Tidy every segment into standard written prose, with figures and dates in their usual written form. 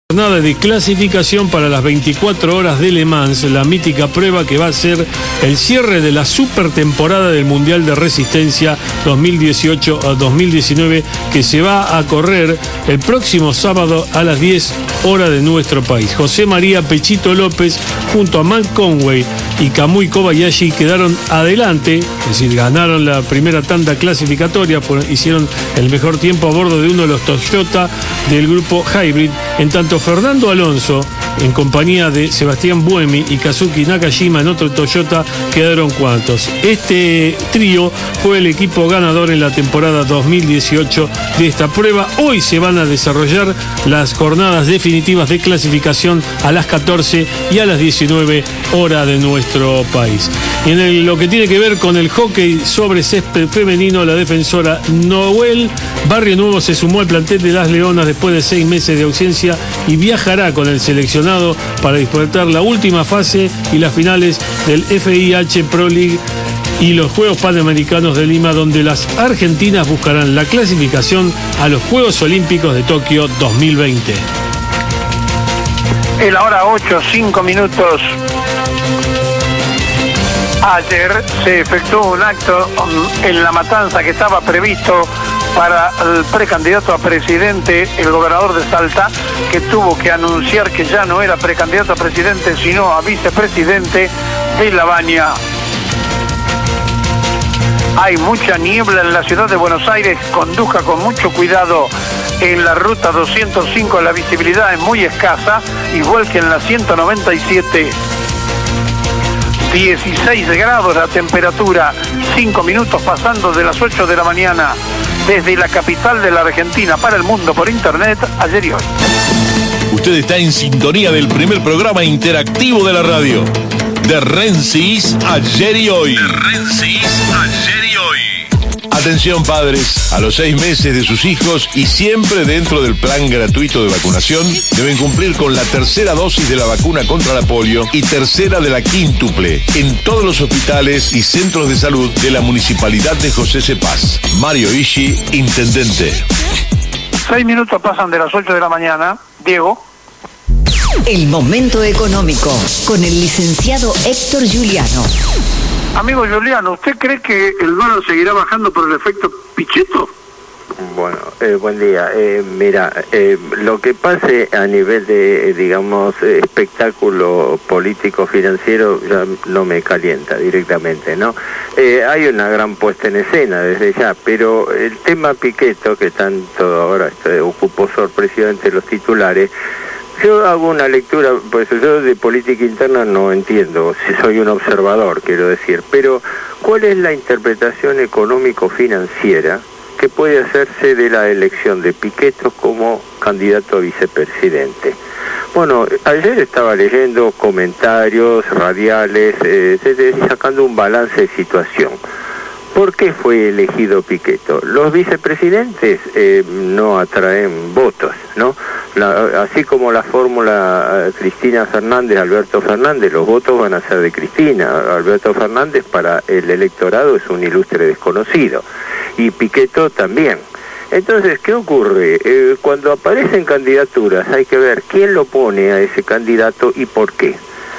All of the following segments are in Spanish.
Jornada de clasificación para las 24 horas de Le Mans, la mítica prueba que va a ser el cierre de la super temporada del Mundial de Resistencia 2018-2019, que se va a correr el próximo sábado a las 10 horas de nuestro país. José María Pechito López junto a Matt Conway y Kamui Kobayashi quedaron adelante, es decir, ganaron la primera tanda clasificatoria, hicieron el mejor tiempo a bordo de uno de los Toyota del grupo Hybrid, en tanto Fernando Alonso, en compañía de Sebastián Buemi y Kazuki Nakajima en otro Toyota, quedaron cuartos. Este trío fue el equipo ganador en la temporada 2018 de esta prueba. Hoy se van a desarrollar las jornadas definitivas de clasificación a las 14 y a las 19 horas de nuestro país. Y en lo que tiene que ver con el hockey sobre césped femenino, la defensora Noel Barrio Nuevo se sumó al plantel de las Leonas después de 6 meses de ausencia y viajará con el seleccionado para disputar la última fase y las finales del FIH Pro League y los Juegos Panamericanos de Lima, donde las argentinas buscarán la clasificación a los Juegos Olímpicos de Tokio 2020. Es la hora 8, 5 minutos. Ayer se efectuó un acto en La Matanza que estaba previsto para el precandidato a presidente, el gobernador de Salta, que tuvo que anunciar que ya no era precandidato a presidente, sino a vicepresidente de La Baña. Hay mucha niebla en la ciudad de Buenos Aires, conduzca con mucho cuidado en la ruta 205, la visibilidad es muy escasa, igual que en la 197. 16 grados la temperatura, 5 minutos pasando de las 8 de la mañana, desde la capital de la Argentina para el mundo por internet, ayer y hoy. Usted está en sintonía del primer programa interactivo de la radio, de Rensis, ayer y hoy. De Rensis, ayer y hoy. Atención padres, a los 6 meses de sus hijos y siempre dentro del plan gratuito de vacunación, deben cumplir con la tercera dosis de la vacuna contra la polio y tercera de la quíntuple en todos los hospitales y centros de salud de la Municipalidad de José C. Paz. Mario Ishi, intendente. 6 minutos pasan de las 8 de la mañana. Diego. El momento económico con el licenciado Héctor Giuliano. Amigo Giuliano, ¿usted cree que el dólar seguirá bajando por el efecto Pichetto? Bueno, buen día. Mira, lo que pase a nivel de, digamos, espectáculo político-financiero ya no me calienta directamente, ¿no? Hay una gran puesta en escena desde ya, pero el tema Pichetto, que tanto ahora ocupó sorpresivamente los titulares, yo hago una lectura, pues yo de política interna no entiendo, si soy un observador, quiero decir, pero ¿cuál es la interpretación económico-financiera que puede hacerse de la elección de Pichetto como candidato a vicepresidente? Bueno, ayer estaba leyendo comentarios radiales, sacando un balance de situación. ¿Por qué fue elegido Pichetto? Los vicepresidentes no atraen votos, ¿no? Así como la fórmula Cristina Fernández, Alberto Fernández, los votos van a ser de Cristina. Alberto Fernández para el electorado es un ilustre desconocido. Y Pichetto también. Entonces, ¿qué ocurre? Cuando aparecen candidaturas hay que ver quién lo pone a ese candidato y por qué.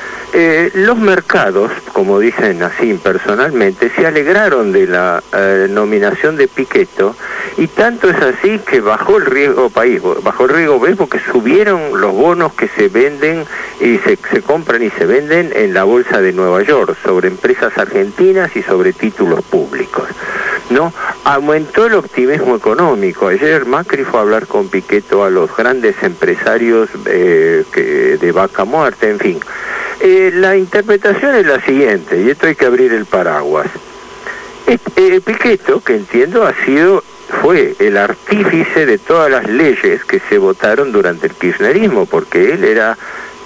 Los mercados, como dicen así personalmente, se alegraron de la nominación de Pichetto, y tanto es así que bajó el riesgo país, porque subieron los bonos que se venden y se compran y se venden en la bolsa de Nueva York, sobre empresas argentinas y sobre títulos públicos, ¿no? Aumentó el optimismo económico. Ayer Macri fue a hablar con Pichetto a los grandes empresarios de Vaca Muerta, en fin. La interpretación es la siguiente, y esto hay que abrir el paraguas. Pichetto, que entiendo fue el artífice de todas las leyes que se votaron durante el kirchnerismo, porque él era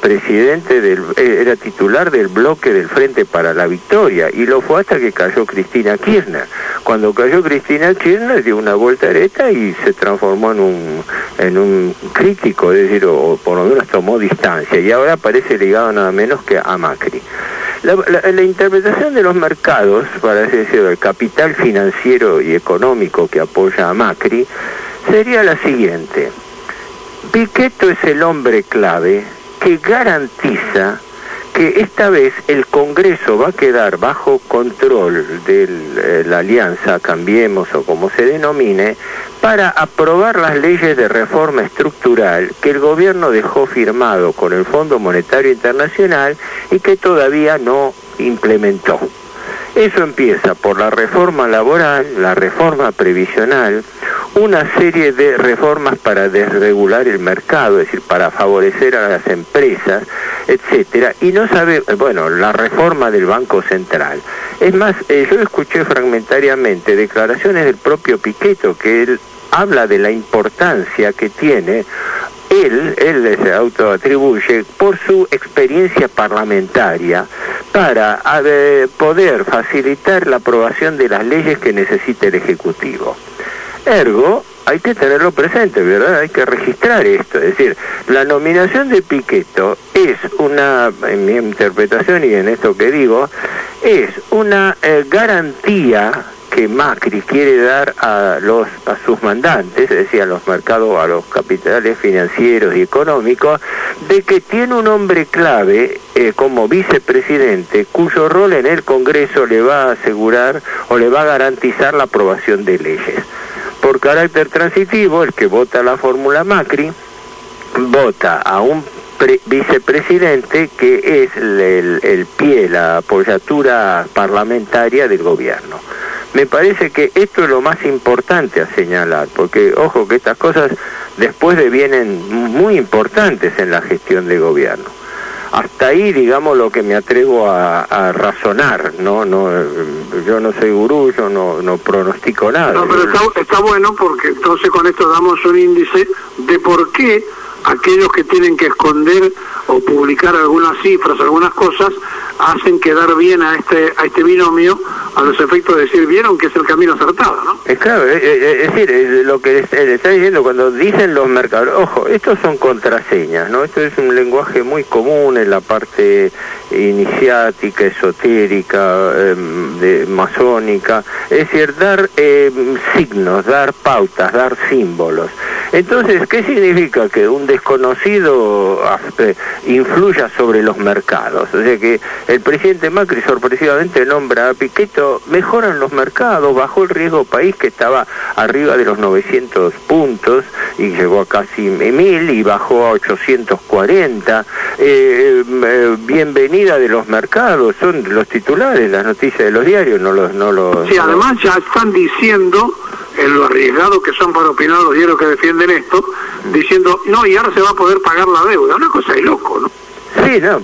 era titular del bloque del Frente para la Victoria, y lo fue hasta que cayó Cristina Kirchner. Cuando cayó Cristina Kirchner dio una voltereta y se transformó en un crítico, es decir, o por lo menos tomó distancia, y ahora parece ligado nada menos que a Macri. La interpretación de los mercados, para así decirlo, el capital financiero y económico que apoya a Macri, sería la siguiente. Pichetto es el hombre clave que garantiza que esta vez el Congreso va a quedar bajo control de la Alianza Cambiemos o como se denomine, para aprobar las leyes de reforma estructural que el gobierno dejó firmado con el Fondo Monetario Internacional y que todavía no implementó. Eso empieza por la reforma laboral, la reforma previsional, una serie de reformas para desregular el mercado, es decir, para favorecer a las empresas, etcétera, y no sabe, bueno, la reforma del Banco Central. Es más, yo escuché fragmentariamente declaraciones del propio Pichetto, que él habla de la importancia que tiene, él se autoatribuye por su experiencia parlamentaria para poder facilitar la aprobación de las leyes que necesita el Ejecutivo. Ergo, hay que tenerlo presente, ¿verdad? Hay que registrar esto. Es decir, la nominación de Pichetto es una, en mi interpretación y en esto que digo, es una garantía que Macri quiere dar a sus mandantes, es decir, a los mercados, a los capitales financieros y económicos, de que tiene un hombre clave como vicepresidente, cuyo rol en el Congreso le va a asegurar o le va a garantizar la aprobación de leyes. Por carácter transitivo, el que vota la fórmula Macri, vota a un vicepresidente que es el pie, la apoyatura parlamentaria del gobierno. Me parece que esto es lo más importante a señalar, porque, ojo, que estas cosas después devienen muy importantes en la gestión de gobierno. Hasta ahí, digamos, lo que me atrevo a razonar, ¿no? Yo no soy gurú, yo no pronostico nada. No, pero está bueno, porque entonces con esto damos un índice de por qué aquellos que tienen que esconder o publicar algunas cifras, algunas cosas, hacen quedar bien a este binomio, a los efectos de decir, vieron que es el camino acertado, ¿no? Claro, es decir, lo que le está diciendo cuando dicen los mercados, ojo, estos son contraseñas, ¿no? Esto es un lenguaje muy común en la parte iniciática, esotérica, masónica, es decir, dar signos, dar pautas, dar símbolos. Entonces, ¿qué significa que un desconocido influya sobre los mercados? O sea que el presidente Macri sorpresivamente nombra a Pichetto, mejoran los mercados, bajó el riesgo país que estaba arriba de los 900 puntos y llegó a casi 1000 y bajó a 840, bienvenida de los mercados, son los titulares, las noticias de los diarios, no los Sí, además ya están diciendo, en lo arriesgado que son para opinar los diarios que defienden esto, diciendo, no, y ahora se va a poder pagar la deuda, una cosa de loco, ¿no? Sí, no,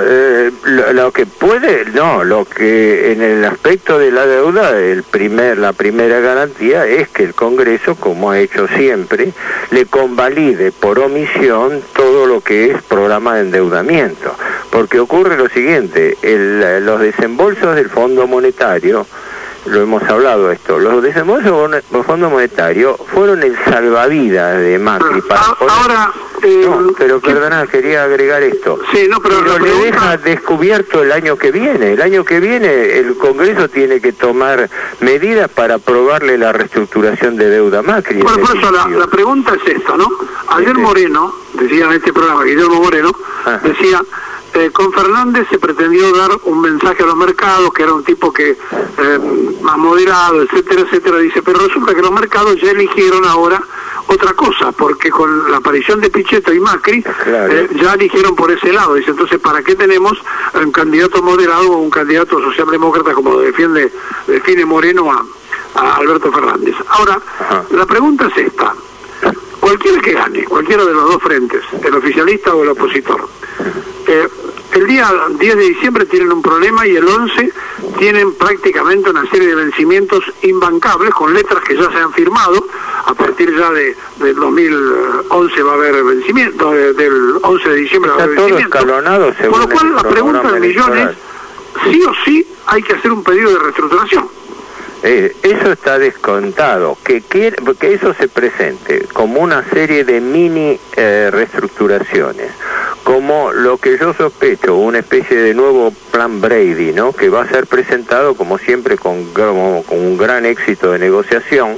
lo que puede, no, lo que en el aspecto de la deuda, la primera garantía es que el Congreso, como ha hecho siempre, le convalide por omisión todo lo que es programa de endeudamiento, porque ocurre lo siguiente, los desembolsos del Fondo Monetario, lo hemos hablado esto, los desembolsos del Fondo Monetario fueron el salvavidas de Macri para ahora no, pero perdona, quería agregar esto. Sí, no, pero le deja descubierto el año que viene. El año que viene el Congreso tiene que tomar medidas para aprobarle la reestructuración de deuda a Macri. Bueno, por eso la pregunta es esta, ¿no? Ayer Moreno, decía en este programa, Guillermo Moreno, decía, con Fernández se pretendió dar un mensaje a los mercados, que era un tipo que más moderado, etcétera, etcétera, dice, pero resulta que los mercados ya eligieron ahora otra cosa, porque con la aparición de Pichetto y Macri, claro, ya eligieron por ese lado, dice, entonces, ¿para qué tenemos un candidato moderado o un candidato socialdemócrata como define Moreno a Alberto Fernández? Ahora, la pregunta es esta, cualquiera que gane, cualquiera de los dos frentes, el oficialista o el opositor, el día 10 de diciembre tienen un problema y el 11 tienen prácticamente una serie de vencimientos imbancables con letras que ya se han firmado. A partir ya del 2011 va a haber vencimiento, del 11 de diciembre va a haber vencimiento. Todo escalonado, por lo cual la pregunta del millón es, sí o sí hay que hacer un pedido de reestructuración. Eso está descontado, que eso se presente como una serie de mini reestructuraciones, como lo que yo sospecho, una especie de nuevo plan Brady, ¿no? Que va a ser presentado como siempre con un gran éxito de negociación,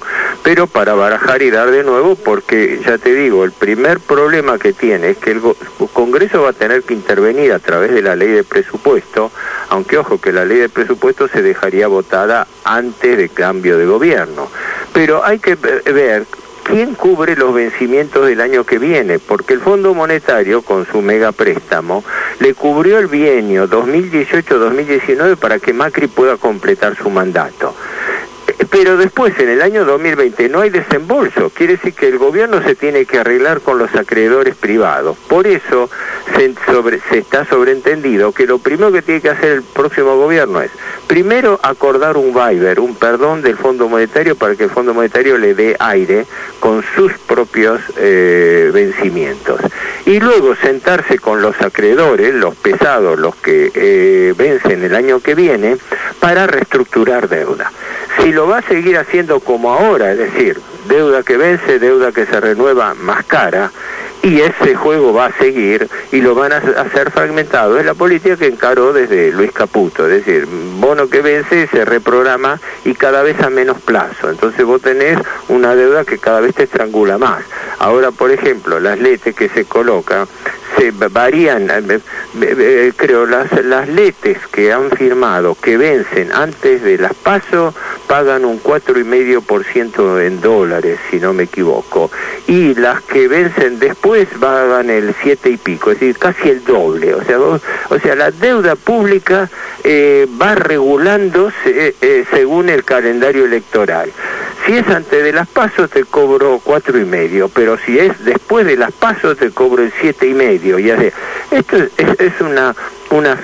pero para barajar y dar de nuevo, porque ya te digo, el primer problema que tiene es que el Congreso va a tener que intervenir a través de la ley de presupuesto, aunque ojo que la ley de presupuesto se dejaría votada antes del cambio de gobierno, pero hay que ver quién cubre los vencimientos del año que viene, porque el Fondo Monetario, con su mega préstamo, le cubrió el bienio 2018-2019 para que Macri pueda completar su mandato. Pero después, en el año 2020, no hay desembolso. Quiere decir que el gobierno se tiene que arreglar con los acreedores privados. Por eso se está sobreentendido que lo primero que tiene que hacer el próximo gobierno es, primero, acordar un waiver, un perdón del Fondo Monetario para que el Fondo Monetario le dé aire con sus propios vencimientos. Y luego sentarse con los acreedores, los pesados, los que vencen el año que viene, para reestructurar deuda. Si lo va a seguir haciendo como ahora, es decir, deuda que vence, deuda que se renueva más cara, y ese juego va a seguir y lo van a hacer fragmentado. Es la política que encaró desde Luis Caputo, es decir, bono que vence se reprograma y cada vez a menos plazo. Entonces vos tenés una deuda que cada vez te estrangula más. Ahora, por ejemplo, las letes que se colocan, se varían, creo, las letes que han firmado, que vencen antes de las PASO, pagan un 4,5% en dólares, si no me equivoco, y las que vencen después pagan el 7 y pico, es decir, casi el doble. O sea, la deuda pública va regulándose según el calendario electoral. Si es antes de las PASO te cobro 4,5, pero si es después de las PASO te cobro el 7,5. Y así. Esto es una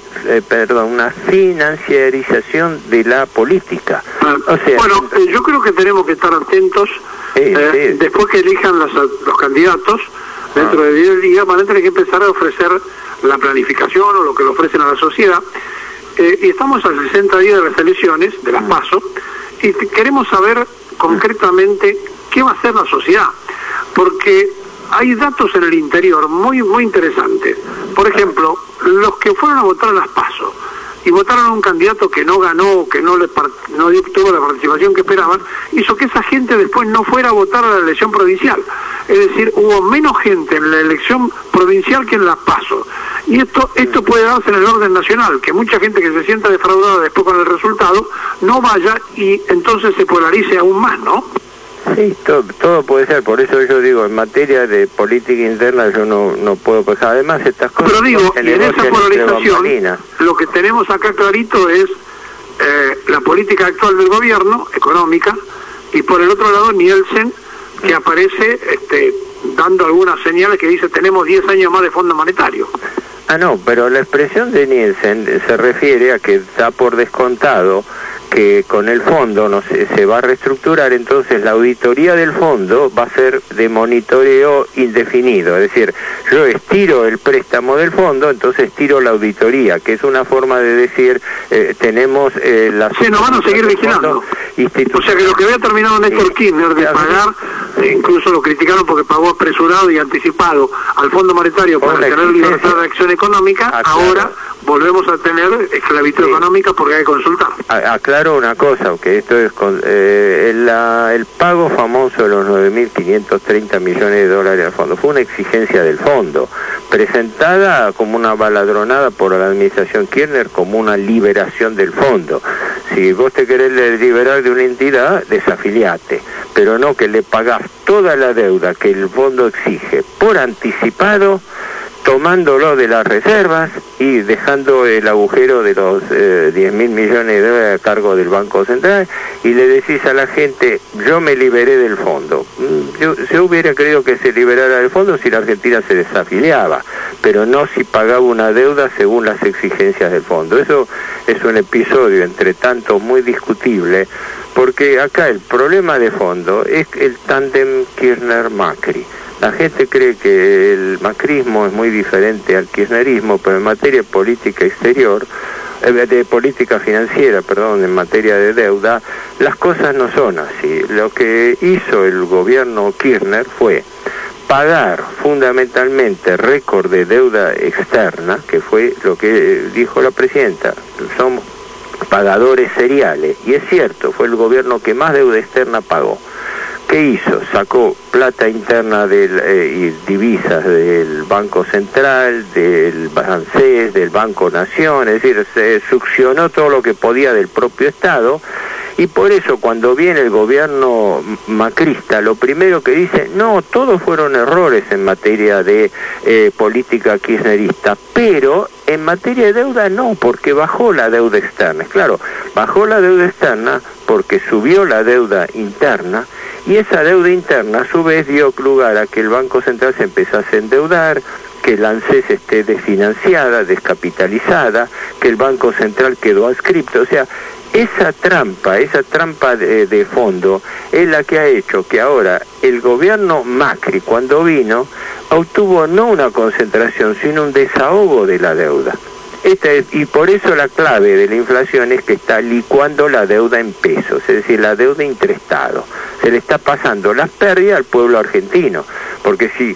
financiarización de la política. O sea, bueno, yo creo que tenemos que estar atentos. Después que elijan los candidatos, dentro de 10 días van a tener que empezar a ofrecer la planificación o lo que le ofrecen a la sociedad. Y estamos a 60 días de las elecciones, de las PASO, y queremos saber concretamente qué va a hacer la sociedad, porque hay datos en el interior muy interesantes. Por ejemplo, los que fueron a votar a las PASO y votaron a un candidato que no ganó, que no tuvo la participación que esperaban, hizo que esa gente después no fuera a votar a la elección provincial. Es decir, hubo menos gente en la elección provincial que en las PASO. Y esto puede darse en el orden nacional, que mucha gente que se sienta defraudada después con el resultado no vaya y entonces se polarice aún más, ¿no? Sí, todo puede ser, por eso yo digo, en materia de política interna yo no puedo pasar. Además, estas cosas... Pero digo, y en esa polarización, lo que tenemos acá clarito es la política actual del gobierno, económica, y por el otro lado Nielsen, que aparece dando algunas señales que dice tenemos 10 años más de Fondo Monetario. No, pero la expresión de Nielsen se refiere a que está por descontado que con el fondo se va a reestructurar, entonces la auditoría del fondo va a ser de monitoreo indefinido, es decir, yo estiro el préstamo del fondo, entonces estiro la auditoría, que es una forma de decir, tenemos la... Sí, nos van a seguir vigilando. O sea que lo que había terminado Néstor Kirchner de pagar, incluso lo criticaron porque pagó apresurado y anticipado al Fondo Monetario para tener libertad de acción económica, ahora volvemos a tener esclavitud económica porque hay que consultar. Aclaro una cosa, que esto es el pago famoso de los 9.530 millones de dólares al fondo fue una exigencia del fondo, presentada como una baladronada por la administración Kirchner como una liberación del fondo. Si vos te querés liberar de una entidad, desafiliate, pero no que le pagás toda la deuda que el fondo exige por anticipado, tomándolo de las reservas y dejando el agujero de los 10.000 millones de dólares a cargo del Banco Central, y le decís a la gente, yo me liberé del fondo. Yo hubiera creído que se liberara del fondo si la Argentina se desafiliaba, pero no si pagaba una deuda según las exigencias del fondo. Eso es un episodio entre tantos muy discutible, porque acá el problema de fondo es el tándem Kirchner-Macri. La gente cree que el macrismo es muy diferente al kirchnerismo, pero en materia de política exterior, de política financiera, perdón, en materia de deuda, las cosas no son así. Lo que hizo el gobierno Kirchner fue pagar fundamentalmente récord de deuda externa, que fue lo que dijo la presidenta, somos pagadores seriales, y es cierto, fue el gobierno que más deuda externa pagó. ¿qué hizo? Sacó plata interna y divisas del Banco Central, del ANSES, del Banco Nación, es decir, se succionó todo lo que podía del propio Estado, y por eso cuando viene el gobierno macrista, lo primero que dice, no, todos fueron errores en materia de política kirchnerista, pero en materia de deuda no, porque bajó la deuda externa. Claro, bajó la deuda externa porque subió la deuda interna, y esa deuda interna a su vez dio lugar a que el Banco Central se empezase a endeudar, que la ANSES esté desfinanciada, descapitalizada, que el Banco Central quedó adscripto. O sea, esa trampa de fondo es la que ha hecho que ahora el gobierno Macri, cuando vino, obtuvo no una concentración, sino un desahogo de la deuda. Y por eso la clave de la inflación es que está licuando la deuda en pesos, es decir, la deuda interestado. Se le está pasando las pérdidas al pueblo argentino, porque si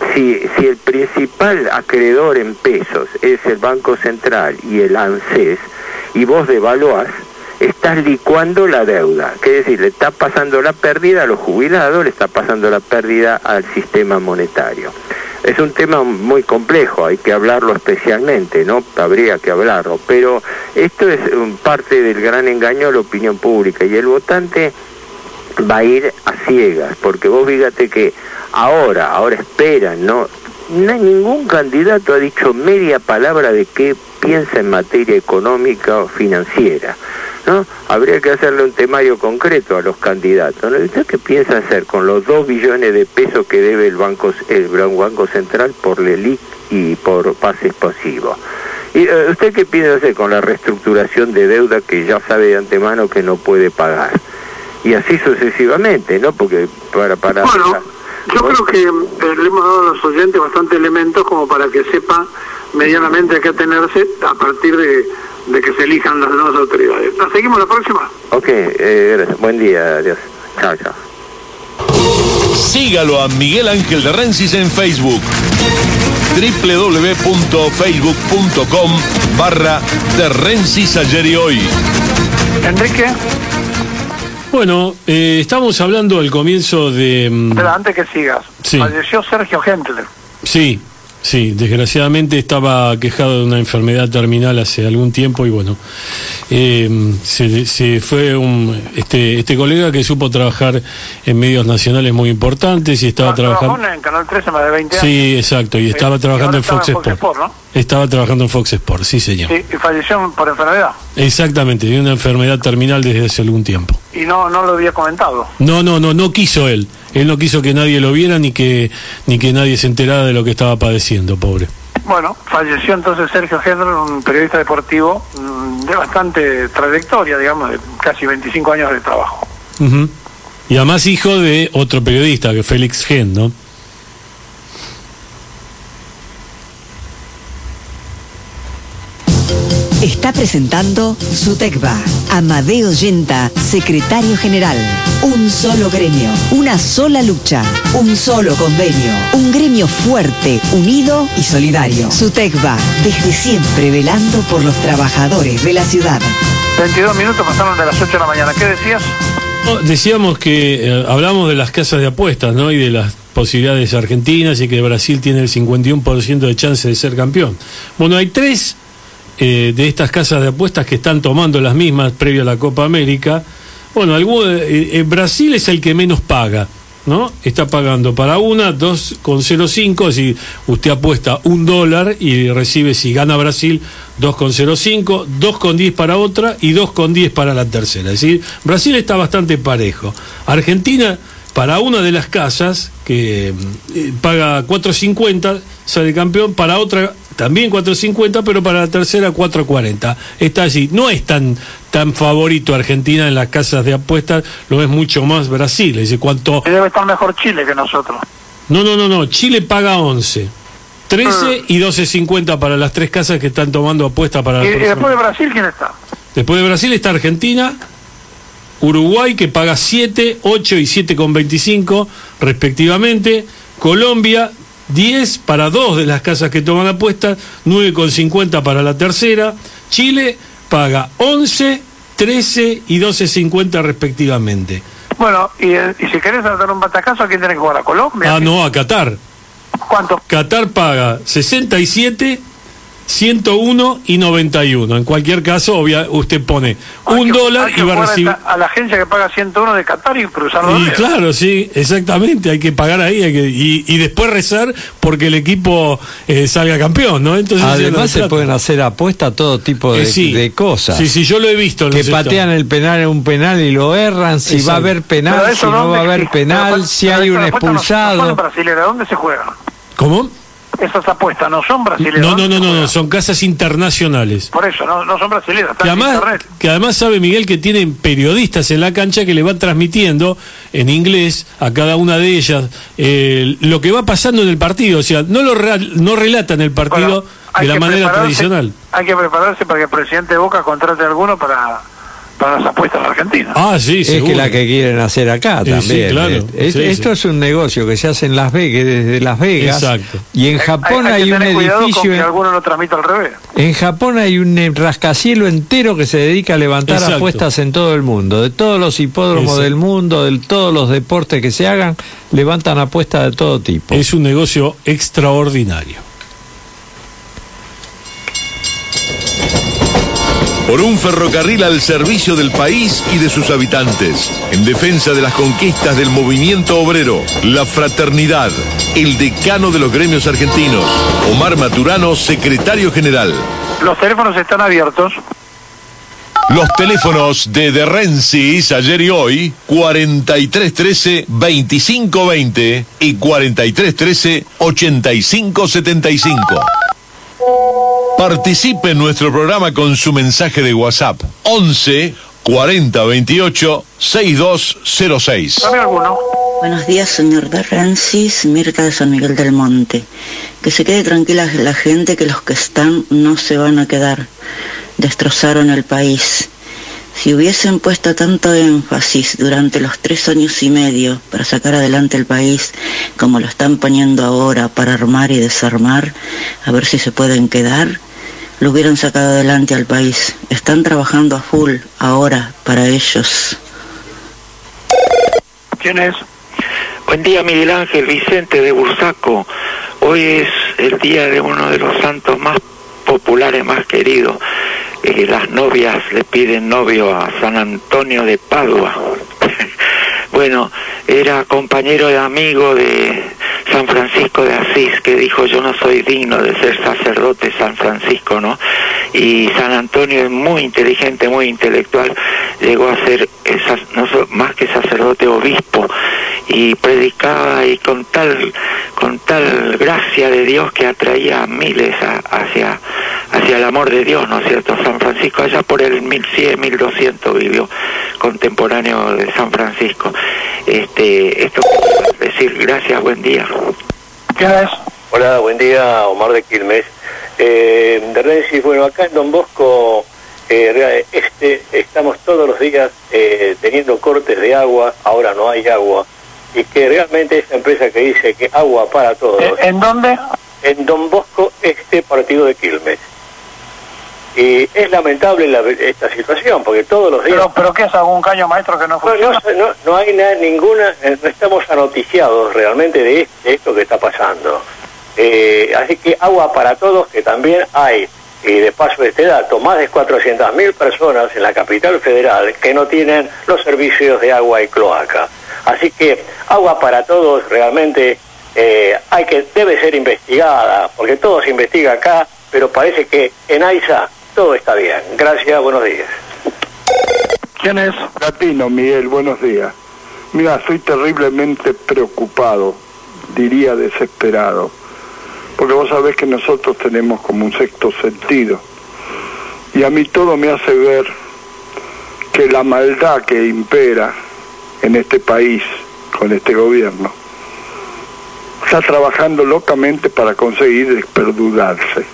el principal acreedor en pesos es el Banco Central y el ANSES, y vos devaluás, estás licuando la deuda, que es decir, le está pasando la pérdida a los jubilados, le está pasando la pérdida al sistema monetario. Es un tema muy complejo, hay que hablarlo especialmente, ¿no? Habría que hablarlo, pero esto es parte del gran engaño de la opinión pública, y el votante va a ir a ciegas, porque vos fíjate que ahora esperan, ¿no? Ningún candidato ha dicho media palabra de qué piensa en materia económica o financiera, ¿no? Habría que hacerle un temario concreto a los candidatos, ¿no? ¿Usted qué piensa hacer con los 2 billones de pesos que debe el Banco Central por LELIQ y por pases pasivos? ¿Y usted qué piensa hacer con la reestructuración de deuda que ya sabe de antemano que no puede pagar? Y así sucesivamente, ¿no? Porque para bueno, yo creo que le hemos dado a los oyentes bastantes elementos como para que sepa medianamente a qué atenerse a partir de que se elijan las nuevas autoridades. ¿La seguimos la próxima? Ok, gracias. Buen día, adiós. Chao, chao. Sígalo a Miguel Ángel de Rensis en Facebook. www.facebook.com/de Rensis ayer y hoy. Enrique. Bueno, estamos hablando al comienzo de... Espera, antes que sigas. Sí. Falleció Sergio Gendler. Sí, desgraciadamente estaba quejado de una enfermedad terminal hace algún tiempo y bueno, se fue este colega que supo trabajar en medios nacionales muy importantes y estaba trabajando... Trabajó en Canal 13 más de 20 años. Sí, exacto, y estaba trabajando en Fox Sport. ¿No? Estaba trabajando en Fox Sport, sí señor. Sí, y falleció por enfermedad. Exactamente, de una enfermedad terminal desde hace algún tiempo. Y no lo había comentado. No quiso él. Él no quiso que nadie lo viera ni que nadie se enterara de lo que estaba padeciendo, pobre. Bueno, falleció entonces Sergio Gendler, un periodista deportivo de bastante trayectoria, digamos, de casi 25 años de trabajo. Uh-huh. Y además hijo de otro periodista, que Félix Gen, ¿no? Está presentando Sutecba. Amadeo Yenta, secretario general. Un solo gremio, una sola lucha, un solo convenio. Un gremio fuerte, unido y solidario. Sutecba, desde siempre velando por los trabajadores de la ciudad. 22 minutos pasaron de las 8 de la mañana. ¿Qué decías? Decíamos que hablamos de las casas de apuestas, ¿no? Y de las posibilidades argentinas y que Brasil tiene el 51% de chance de ser campeón. Bueno, hay 3 de estas casas de apuestas que están tomando las mismas previo a la Copa América. Bueno, Brasil es el que menos paga, ¿no? Está pagando para una 2,05, si usted apuesta $1 y recibe, si gana Brasil, 2,05, 2,10 para otra y 2,10 para la tercera. Es decir, Brasil está bastante parejo. Argentina, para una de las casas, que paga 4,50, sale campeón, para otra también 4.50, pero para la tercera 4.40. Está allí. No es tan favorito Argentina en las casas de apuestas, lo es mucho más Brasil. Es decir, debe estar mejor Chile que nosotros. No. Chile paga 11, 13 y 12.50 para las 3 casas que están tomando apuestas para la próxima. ¿Y después de Brasil quién está? Después de Brasil está Argentina, Uruguay, que paga 7, 8 y 7,25 respectivamente, Colombia 10 para 2 de las casas que toman apuestas, 9,50 para la tercera. Chile paga 11, 13 y 12,50 respectivamente. Bueno, y si querés dar un batacazo, ¿a quién tenés que jugar? ¿A Colombia? Ah, no, a Qatar. ¿Cuánto? Qatar paga 67, 101 y 91. En cualquier caso, usted pone $1 y va a recibir... A la agencia que paga 101 de Qatar y cruzarlo. Y claro, sí, exactamente, hay que pagar ahí y después rezar porque el equipo salga campeón, ¿no? Entonces, además se pueden hacer apuestas a todo tipo de cosas. Sí, yo lo he visto. Que patean el penal, un penal y lo erran, si va a haber penal, si no va a haber penal, si hay un expulsado. ¿En Brasilera dónde se juega? ¿Cómo? Esas apuestas no son brasileñas. No, son casas internacionales. Por eso, no son brasileñas. Que además sabe Miguel que tienen periodistas en la cancha que le van transmitiendo en inglés a cada una de ellas lo que va pasando en el partido. O sea, no relatan el partido de la manera tradicional. Hay que prepararse para que el presidente de Boca contrate a alguno para las apuestas en Argentina. Ah, sí, seguro. Es que la que quieren hacer acá también. Sí, claro. Esto es un negocio que se hace en Las Vegas, desde Las Vegas. Exacto. Y en Japón hay un edificio. Con que alguno lo transmita al revés. En Japón hay un rascacielos entero que se dedica a levantar apuestas en todo el mundo. De todos los hipódromos del mundo, de todos los deportes que se hagan, levantan apuestas de todo tipo. Es un negocio extraordinario. Por un ferrocarril al servicio del país y de sus habitantes, en defensa de las conquistas del movimiento obrero, la fraternidad, el decano de los gremios argentinos, Omar Maturano, secretario general. Los teléfonos están abiertos. Los teléfonos de Rensis, ayer y hoy, 4313-2520 y 4313-8575. Participe en nuestro programa con su mensaje de WhatsApp 11 40 28 6206. ¿Sabe alguno? Buenos días, señor de Rensis, Mirta de San Miguel del Monte. Que se quede tranquila la gente, que los que están no se van a quedar. Destrozaron el país. Si hubiesen puesto tanto énfasis durante los 3 años y medio para sacar adelante el país, como lo están poniendo ahora para armar y desarmar, a ver si se pueden quedar, lo hubieran sacado adelante al país. Están trabajando a full ahora para ellos. ¿Quién es? Buen día, Miguel Ángel, Vicente de Bursaco. Hoy es el día de uno de los santos más populares, más queridos. Las novias le piden novio a San Antonio de Padua. Bueno, era compañero de amigo de San Francisco de Asís, que dijo: yo no soy digno de ser sacerdote, San Francisco, ¿no? Y San Antonio es muy inteligente, muy intelectual, llegó a ser más que sacerdote, obispo, y predicaba, y con tal gracia de Dios que atraía a miles hacia el amor de Dios, ¿no es cierto? San Francisco allá por el 1100, 1200 vivió, contemporáneo de San Francisco. Esto decir, gracias, buen día. ¿Quién es? Hola, buen día, Omar de Quilmes. De Rensis, bueno, acá en Don Bosco estamos todos los días teniendo cortes de agua, ahora no hay agua, y que realmente esa empresa que dice que agua para todos. ¿En dónde? En Don Bosco, partido de Quilmes. Y es lamentable esta situación, porque todos los días... ¿Pero qué es? ¿Algún caño maestro que no funciona? No hay ninguna... No estamos anoticiados realmente de esto que está pasando. Así que agua para todos, que también hay, y de paso este dato, más de 400.000 personas en la capital federal que no tienen los servicios de agua y cloaca. Así que agua para todos realmente debe ser investigada, porque todo se investiga acá, pero parece que en AISA todo está bien. Gracias, buenos días. ¿Quién es? Latino, Miguel, buenos días. Mira, estoy terriblemente preocupado, diría desesperado, porque vos sabés que nosotros tenemos como un sexto sentido, y a mí todo me hace ver que la maldad que impera en este país, con este gobierno, está trabajando locamente para conseguir desperdularse.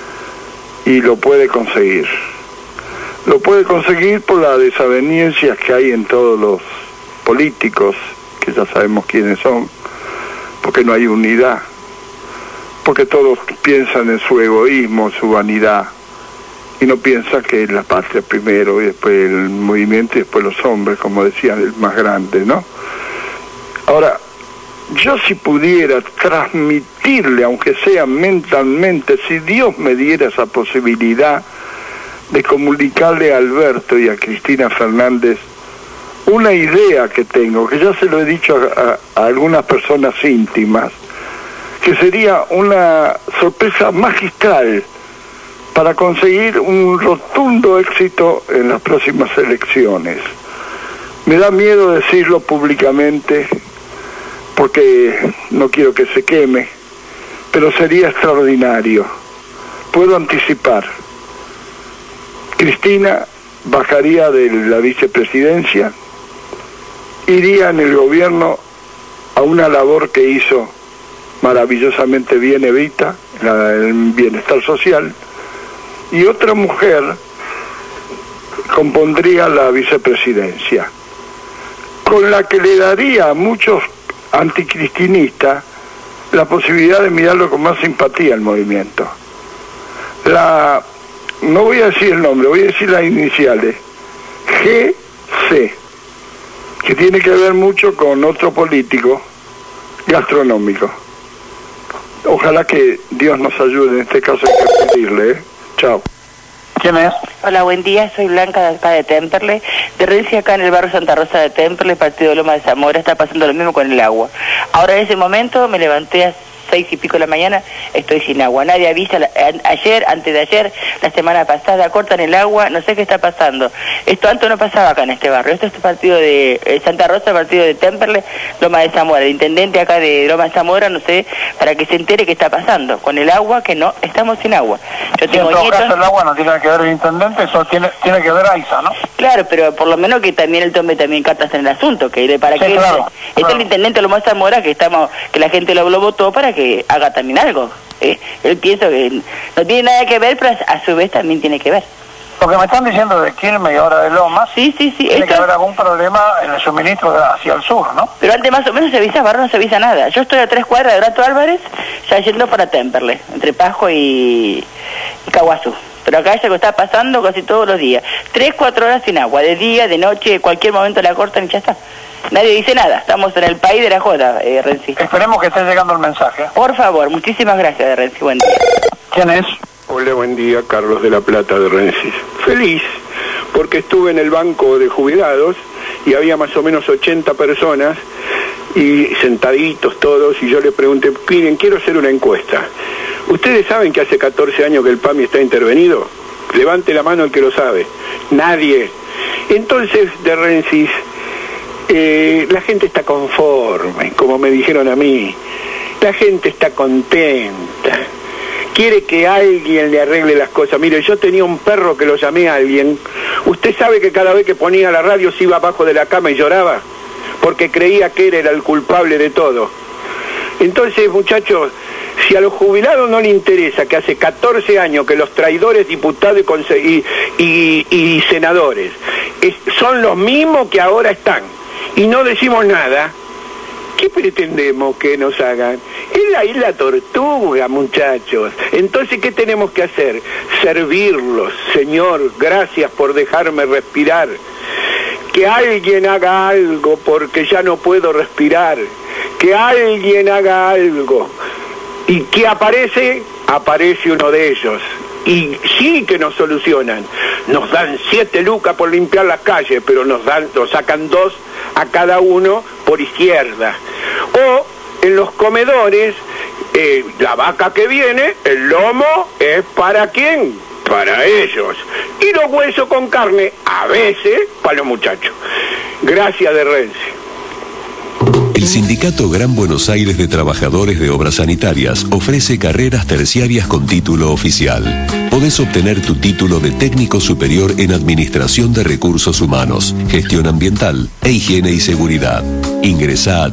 Y lo puede conseguir. Lo puede conseguir por las desavenencias que hay en todos los políticos, que ya sabemos quiénes son, porque no hay unidad, porque todos piensan en su egoísmo, su vanidad, y no piensa que es la patria primero y después el movimiento y después los hombres, como decía el más grande, ¿no? Ahora, yo si pudiera transmitirle, aunque sea mentalmente, si Dios me diera esa posibilidad de comunicarle a Alberto y a Cristina Fernández una idea que tengo, que ya se lo he dicho a algunas personas íntimas, que sería una sorpresa magistral para conseguir un rotundo éxito en las próximas elecciones. Me da miedo decirlo públicamente porque no quiero que se queme, pero sería extraordinario. Puedo anticipar. Cristina bajaría de la vicepresidencia, iría en el gobierno a una labor que hizo maravillosamente bien Evita, el bienestar social, y otra mujer compondría la vicepresidencia, con la que le daría a muchos anticristinistas la posibilidad de mirarlo con más simpatía al movimiento. No voy a decir el nombre, voy a decir las iniciales, GC, que tiene que ver mucho con otro político gastronómico. Ojalá que Dios nos ayude, en este caso hay que pedirle, Chao. ¿Quién es? Hola, buen día, soy Blanca de acá de Temperley, de Renzi acá en el barrio Santa Rosa de Temperley, partido de Loma de Zamora, está pasando lo mismo con el agua. Ahora en ese momento me levanté a 6 y pico de la mañana, estoy sin agua. Nadie avisa, ayer, antes de ayer, la semana pasada, cortan el agua, no sé qué está pasando. Esto antes no pasaba acá en este barrio. Esto es partido de Santa Rosa, partido de Temperley, Loma de Zamora. El intendente acá de Loma de Zamora, no sé, para que se entere qué está pasando con el agua, que no, estamos sin agua. Yo tengo en todo caso el agua no tiene que ver el intendente, eso tiene que ver AISA, ¿no? Claro, pero por lo menos que también él tome también cartas en el asunto, que para sí, que claro, es el intendente de Loma de Zamora que la gente lo votó para que haga también algo. Él piensa que no tiene nada que ver, pero a su vez también tiene que ver. Porque me están diciendo de Quilmes y ahora de Lomas. Sí. Tiene que haber algún problema en el suministro hacia el sur, ¿no? Pero antes más o menos se avisaba, ahora no se avisa nada. Yo estoy a 3 cuadras de Brato Álvarez, ya yendo para Temperley, entre Pajo y Caguazú. Pero acá es algo que está pasando casi todos los días. 3-4 horas sin agua, de día, de noche, en cualquier momento la cortan y ya está. Nadie dice nada, estamos en el país de la joda, Renzi. Esperemos que esté llegando el mensaje. Por favor, muchísimas gracias, Renzi, buen día. ¿Quién es? Hola, buen día, Carlos de la Plata de Rensis. Feliz, porque estuve en el banco de jubilados y había más o menos 80 personas y sentaditos todos, y yo le pregunté, miren, quiero hacer una encuesta. ¿Ustedes saben que hace 14 años que el PAMI está intervenido? Levante la mano el que lo sabe. Nadie. Entonces, de Rensis, la gente está conforme, como me dijeron a mí. La gente está contenta. Quiere que alguien le arregle las cosas. Mire, yo tenía un perro que lo llamé a alguien. ¿Usted sabe que cada vez que ponía la radio se iba abajo de la cama y lloraba? Porque creía que él era el culpable de todo. Entonces, muchachos, si a los jubilados no les interesa que hace 14 años que los traidores diputados y senadores son los mismos que ahora están, y no decimos nada, ¿qué pretendemos que nos hagan? Es la isla Tortuga, muchachos. Entonces, ¿qué tenemos que hacer? Servirlos. Señor, gracias por dejarme respirar. Que alguien haga algo porque ya no puedo respirar. Que alguien haga algo. ¿Y qué aparece? Aparece uno de ellos. Y sí que nos solucionan. Nos dan 7 lucas por limpiar las calles, pero nos sacan 2 a cada uno por izquierda. O en los comedores, la vaca que viene, el lomo es para ¿quién? Para ellos. Y los huesos con carne, a veces, para los muchachos. Gracias, de Renzi. El Sindicato Gran Buenos Aires de Trabajadores de Obras Sanitarias ofrece carreras terciarias con título oficial. Podés obtener tu título de técnico superior en Administración de Recursos Humanos, Gestión Ambiental e Higiene y Seguridad. Ingresá a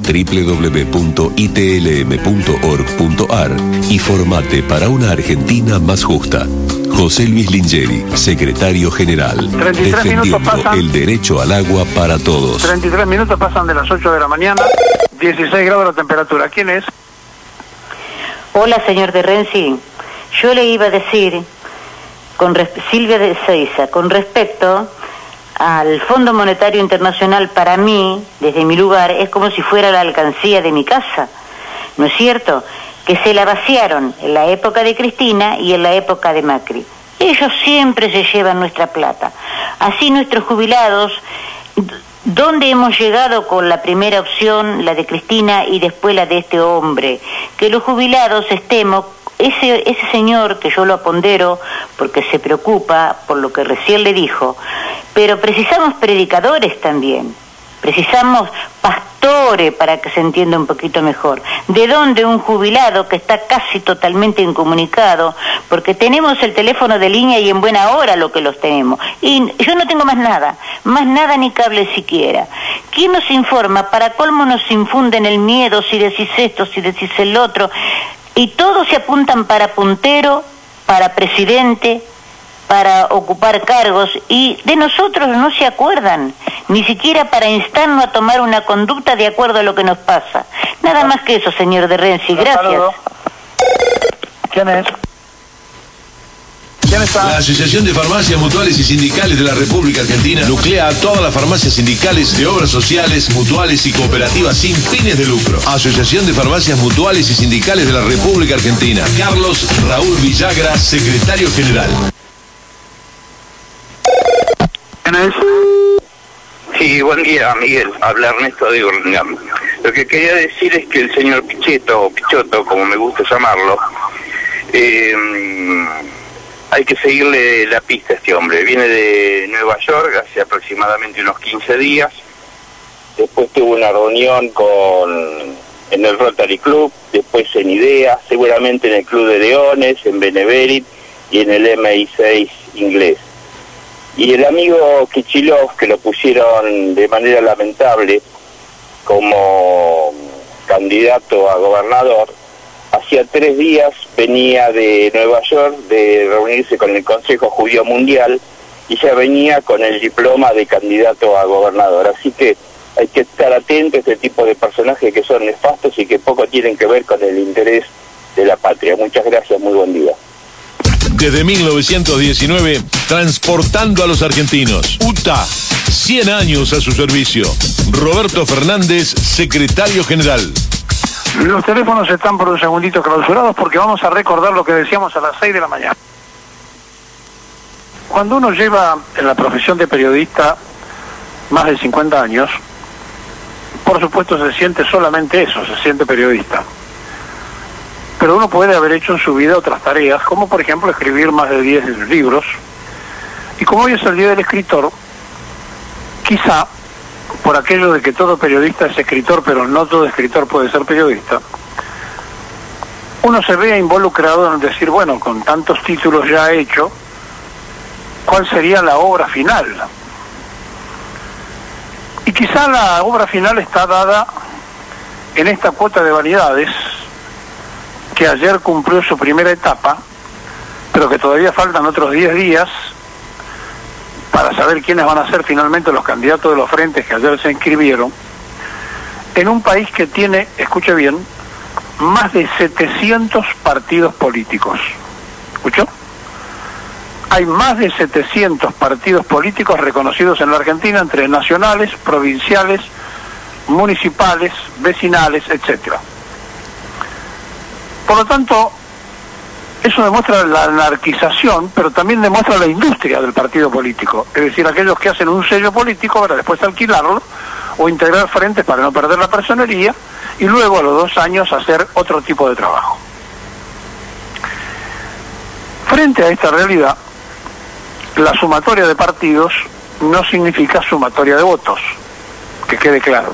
www.itlm.org.ar y formate para una Argentina más justa. José Luis Lingeri, secretario general, defendiendo el derecho al agua para todos. 33 minutos pasan de las 8 de la mañana, 16 grados la temperatura. ¿Quién es? Hola, señor de Renzi. Yo le iba a decir, Silvia de Ezeiza, con respecto al Fondo Monetario Internacional, para mí, desde mi lugar, es como si fuera la alcancía de mi casa, ¿no es cierto? Que se la vaciaron en la época de Cristina y en la época de Macri. Ellos siempre se llevan nuestra plata. Así nuestros jubilados, ¿dónde hemos llegado con la primera opción, la de Cristina, y después la de este hombre? Que los jubilados estemos, ese señor, que yo lo apondero porque se preocupa por lo que recién le dijo, pero precisamos predicadores también, precisamos pastores para que se entienda un poquito mejor. ¿De dónde un jubilado que está casi totalmente incomunicado? Porque tenemos el teléfono de línea y en buena hora lo que los tenemos. Y yo no tengo más nada ni cable siquiera. ¿Quién nos informa? Para colmo nos infunden el miedo, si decís esto, si decís el otro. Y todos se apuntan para puntero, para presidente, para ocupar cargos, y de nosotros no se acuerdan, ni siquiera para instarnos a tomar una conducta de acuerdo a lo que nos pasa. Nada más que eso, señor de Renzi. Gracias. ¿Quién es? ¿Quién está? La Asociación de Farmacias Mutuales y Sindicales de la República Argentina nuclea a todas las farmacias sindicales de obras sociales, mutuales y cooperativas sin fines de lucro. Asociación de Farmacias Mutuales y Sindicales de la República Argentina. Carlos Raúl Villagra, secretario general. ¿Quién es? Sí, buen día, Miguel. Habla Ernesto de Urlingan. Lo que quería decir es que el señor Pichetto, o Pichotto, como me gusta llamarlo, hay que seguirle la pista a este hombre. Viene de Nueva York hace aproximadamente unos 15 días. Después tuvo una reunión en el Rotary Club, después en IDEA, seguramente en el Club de Leones, en Beneverit y en el MI6 inglés. Y el amigo Kichilov, que lo pusieron de manera lamentable como candidato a gobernador, hacía 3 días venía de Nueva York de reunirse con el Consejo Judío Mundial y ya venía con el diploma de candidato a gobernador. Así que hay que estar atentos a este tipo de personajes que son nefastos y que poco tienen que ver con el interés de la patria. Muchas gracias, muy buen día. Desde 1919, transportando a los argentinos. UTA, 100 años a su servicio. Roberto Fernández, secretario general. Los teléfonos están por un segundito clausurados porque vamos a recordar lo que decíamos a las 6 de la mañana. Cuando uno lleva en la profesión de periodista más de 50 años, por supuesto se siente solamente eso, se siente periodista. Pero uno puede haber hecho en su vida otras tareas, como por ejemplo escribir más de 10 libros. Y como hoy es el Día del Escritor, quizá, por aquello de que todo periodista es escritor, pero no todo escritor puede ser periodista, uno se vea involucrado en decir, bueno, con tantos títulos ya hecho, ¿cuál sería la obra final? Y quizá la obra final está dada en esta cuota de variedades, que ayer cumplió su primera etapa, pero que todavía faltan otros 10 días para saber quiénes van a ser finalmente los candidatos de los frentes que ayer se inscribieron, en un país que tiene, escuche bien, más de 700 partidos políticos. ¿Escuchó? Hay más de 700 partidos políticos reconocidos en la Argentina, entre nacionales, provinciales, municipales, vecinales, etcétera. Por lo tanto, eso demuestra la anarquización, pero también demuestra la industria del partido político. Es decir, aquellos que hacen un sello político para después alquilarlo o integrar frentes para no perder la personería y luego a los 2 años hacer otro tipo de trabajo. Frente a esta realidad, la sumatoria de partidos no significa sumatoria de votos, que quede claro.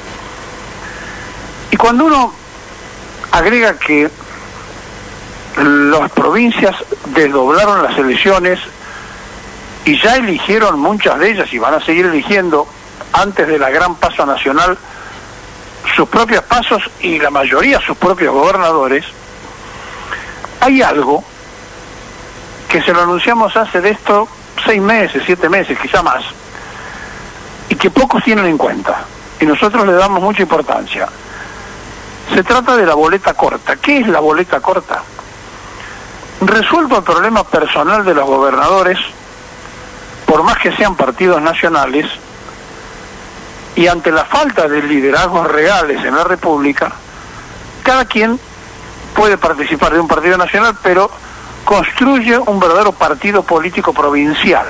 Y cuando uno agrega que las provincias desdoblaron las elecciones y ya eligieron muchas de ellas y van a seguir eligiendo antes de la gran paso nacional sus propios pasos y la mayoría sus propios gobernadores, hay algo que se lo anunciamos hace de esto 6 meses, 7 meses, quizá más, y que pocos tienen en cuenta, y nosotros le damos mucha importancia. Se trata de la boleta corta. ¿Qué es la boleta corta? resuelto el problema personal de los gobernadores, por más que sean partidos nacionales, y ante la falta de liderazgos reales en la República, cada quien puede participar de un partido nacional, pero construye un verdadero partido político provincial.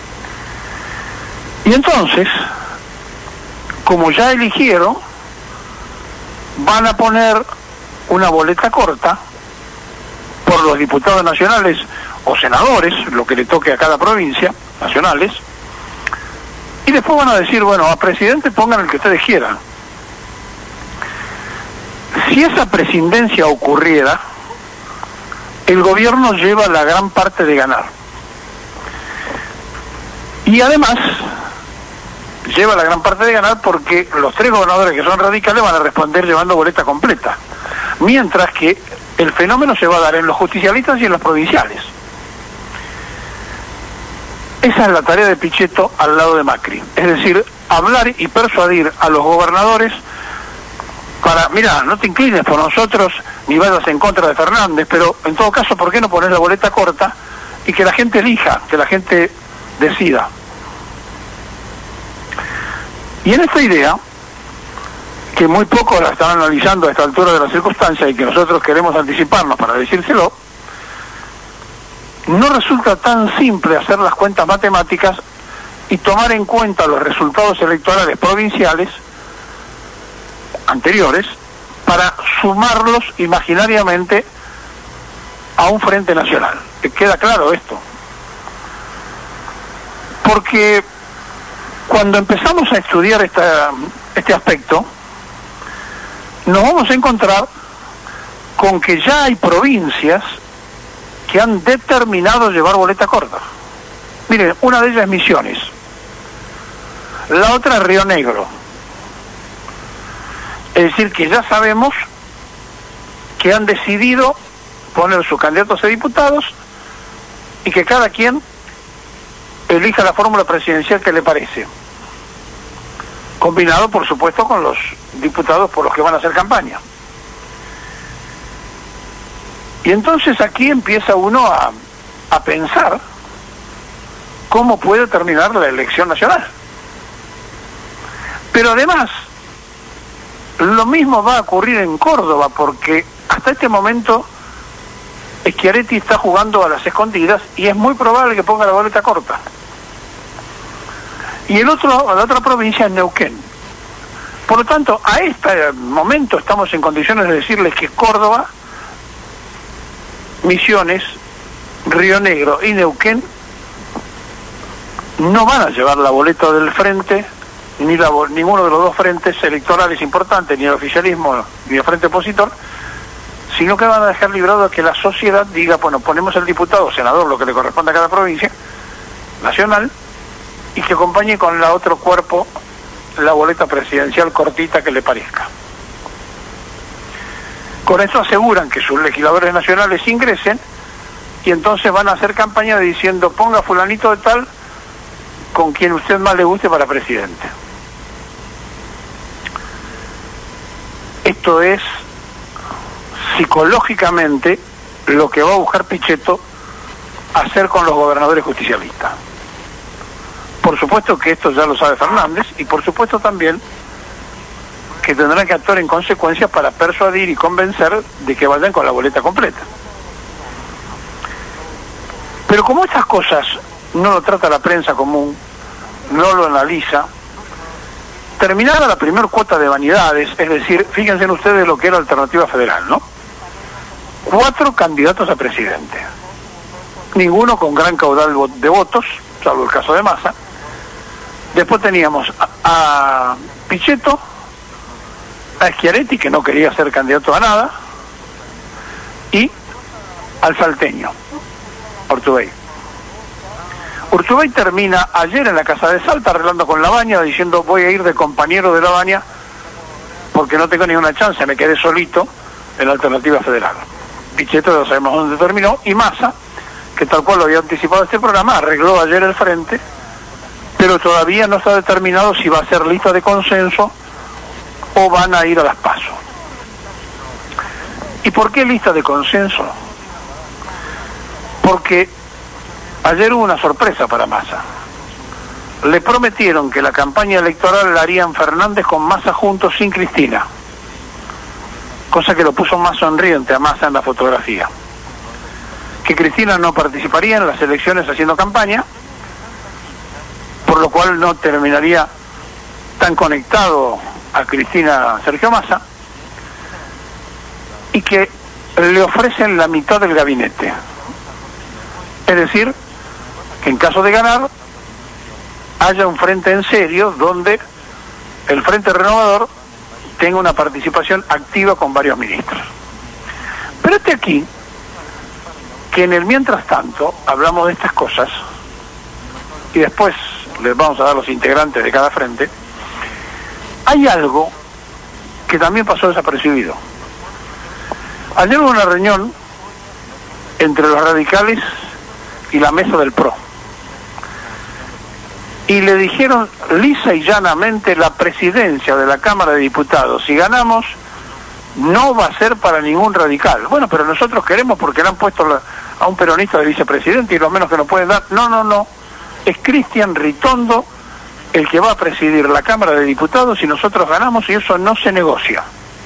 Y entonces, como ya eligieron, van a poner una boleta corta por los diputados nacionales o senadores, lo que le toque a cada provincia, nacionales, y después van a decir, bueno, a presidente pongan el que ustedes quieran. Si esa presidencia ocurriera, el gobierno lleva la gran parte de ganar. Y además, lleva la gran parte de ganar porque los 3 gobernadores que son radicales van a responder llevando boleta completa. Mientras que el fenómeno se va a dar en los justicialistas y en los provinciales. Esa es la tarea de Pichetto al lado de Macri. Es decir, hablar y persuadir a los gobernadores para, mira, no te inclines por nosotros ni vayas en contra de Fernández, pero en todo caso, ¿por qué no poner la boleta corta y que la gente elija, que la gente decida? Y en esta idea, que muy pocos la están analizando a esta altura de la circunstancia y que nosotros queremos anticiparnos para decírselo, no resulta tan simple hacer las cuentas matemáticas y tomar en cuenta los resultados electorales provinciales anteriores para sumarlos imaginariamente a un frente nacional. ¿Queda claro esto? Porque cuando empezamos a estudiar este aspecto, nos vamos a encontrar con que ya hay provincias que han determinado llevar boleta corta. Miren, una de ellas es Misiones, la otra es Río Negro. Es decir, que ya sabemos que han decidido poner sus candidatos a diputados y que cada quien elija la fórmula presidencial que le parece, combinado por supuesto con los diputados por los que van a hacer campaña. Y entonces aquí empieza uno a pensar cómo puede terminar la elección nacional. Pero además, lo mismo va a ocurrir en Córdoba, porque hasta este momento Schiaretti está jugando a las escondidas y es muy probable que ponga la boleta corta. Y la otra provincia es Neuquén. Por lo tanto, a este momento estamos en condiciones de decirles que Córdoba, Misiones, Río Negro y Neuquén no van a llevar la boleta del frente, ninguno de los dos frentes electorales importantes, ni el oficialismo ni el frente opositor, sino que van a dejar librado a que la sociedad diga, bueno, ponemos el diputado o senador, lo que le corresponde a cada provincia nacional, y que acompañe con la otro cuerpo la boleta presidencial cortita que le parezca. Con eso aseguran que sus legisladores nacionales ingresen y entonces van a hacer campaña diciendo ponga fulanito de tal con quien usted más le guste para presidente. Esto es psicológicamente lo que va a buscar Pichetto hacer con los gobernadores justicialistas. Por supuesto que esto ya lo sabe Fernández y por supuesto también que tendrán que actuar en consecuencia para persuadir y convencer de que vayan con la boleta completa. Pero como estas cosas no lo trata la prensa común, no lo analiza, terminada la primera cuota de vanidades, es decir, fíjense ustedes lo que era Alternativa Federal, ¿no? 4 candidatos a presidente, ninguno con gran caudal de votos, salvo el caso de Massa. Después teníamos a Pichetto, a Schiaretti, que no quería ser candidato a nada, y al salteño, Urtubey. Urtubey termina ayer en la Casa de Salta arreglando con Labaña, diciendo voy a ir de compañero de Labaña porque no tengo ninguna chance, me quedé solito en la Alternativa Federal. Pichetto ya sabemos dónde terminó, y Massa, que tal cual lo había anticipado este programa, arregló ayer el frente, pero todavía no está determinado si va a ser lista de consenso o van a ir a las PASO. ¿Y por qué lista de consenso? Porque ayer hubo una sorpresa para Massa. Le prometieron que la campaña electoral la harían Fernández con Massa juntos sin Cristina, cosa que lo puso más sonriente a Massa en la fotografía. Que Cristina no participaría en las elecciones haciendo campaña, por lo cual no terminaría tan conectado a Cristina Sergio Massa, y que le ofrecen la mitad del gabinete. Es decir, que en caso de ganar, haya un frente en serio donde el Frente Renovador tenga una participación activa con varios ministros. Pero aquí, que en el mientras tanto hablamos de estas cosas, y después les vamos a dar los integrantes de cada frente, hay algo que también pasó desapercibido. Ayer hubo una reunión entre los radicales y la mesa del PRO. Y le dijeron lisa y llanamente: la presidencia de la Cámara de Diputados, si ganamos, no va a ser para ningún radical. Bueno, pero nosotros queremos, porque le han puesto a un peronista de vicepresidente y lo menos que nos pueden dar. No. Es Cristian Ritondo el que va a presidir la Cámara de Diputados y nosotros ganamos, y eso no se negocia.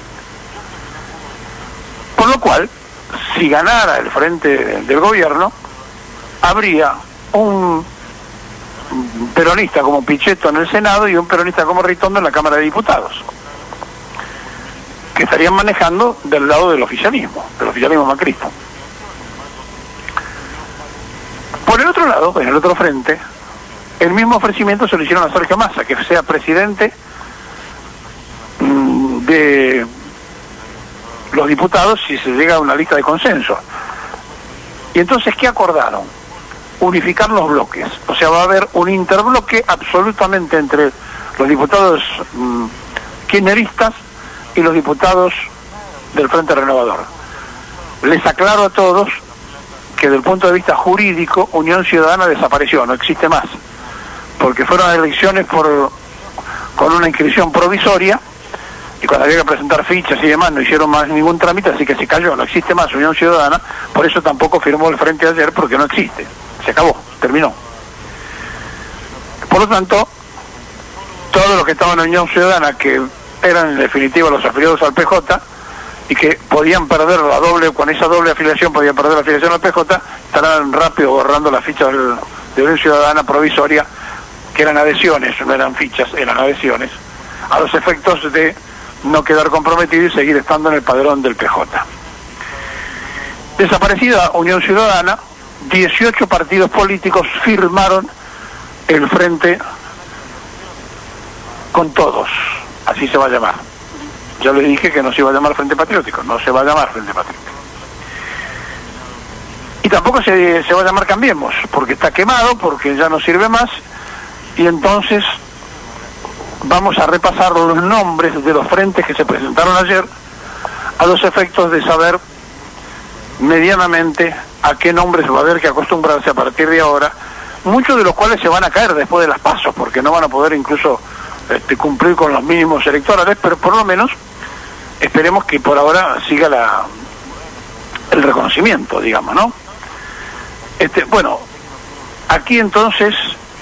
Por lo cual, si ganara el frente del gobierno, habría un peronista como Pichetto en el Senado y un peronista como Ritondo en la Cámara de Diputados, que estarían manejando del lado del oficialismo macrista. Por el otro lado, en el otro frente, el mismo ofrecimiento se lo hicieron a Sergio Massa, que sea presidente de los diputados si se llega a una lista de consenso. Y entonces, ¿qué acordaron? Unificar los bloques. O sea, va a haber un interbloque absolutamente entre los diputados kirchneristas y los diputados del Frente Renovador. Les aclaro a todos que desde el punto de vista jurídico, Unión Ciudadana desapareció, no existe más, porque fueron elecciones con una inscripción provisoria, y cuando había que presentar fichas y demás no hicieron más ningún trámite, así que se cayó, no existe más Unión Ciudadana. Por eso tampoco firmó el frente ayer, porque no existe, se acabó, terminó. Por lo tanto, todos los que estaban en Unión Ciudadana, que eran en definitiva los afiliados al PJ, y que podían perder con esa doble afiliación podían perder la afiliación al PJ, estarán rápido borrando las fichas de Unión Ciudadana provisoria, que eran adhesiones, no eran fichas, eran adhesiones, a los efectos de no quedar comprometido y seguir estando en el padrón del PJ. Desaparecida Unión Ciudadana, 18 partidos políticos firmaron el frente con todos, así se va a llamar. Ya les dije que no se iba a llamar Frente Patriótico, no se va a llamar Frente Patriótico. Y tampoco se va a llamar Cambiemos, porque está quemado, porque ya no sirve más, y entonces vamos a repasar los nombres de los frentes que se presentaron ayer, a los efectos de saber medianamente a qué nombres va a haber que acostumbrarse a partir de ahora, muchos de los cuales se van a caer después de las pasos, porque no van a poder incluso cumplir con los mínimos electorales, pero por lo menos esperemos que por ahora siga el reconocimiento, digamos, ¿no? Bueno, aquí entonces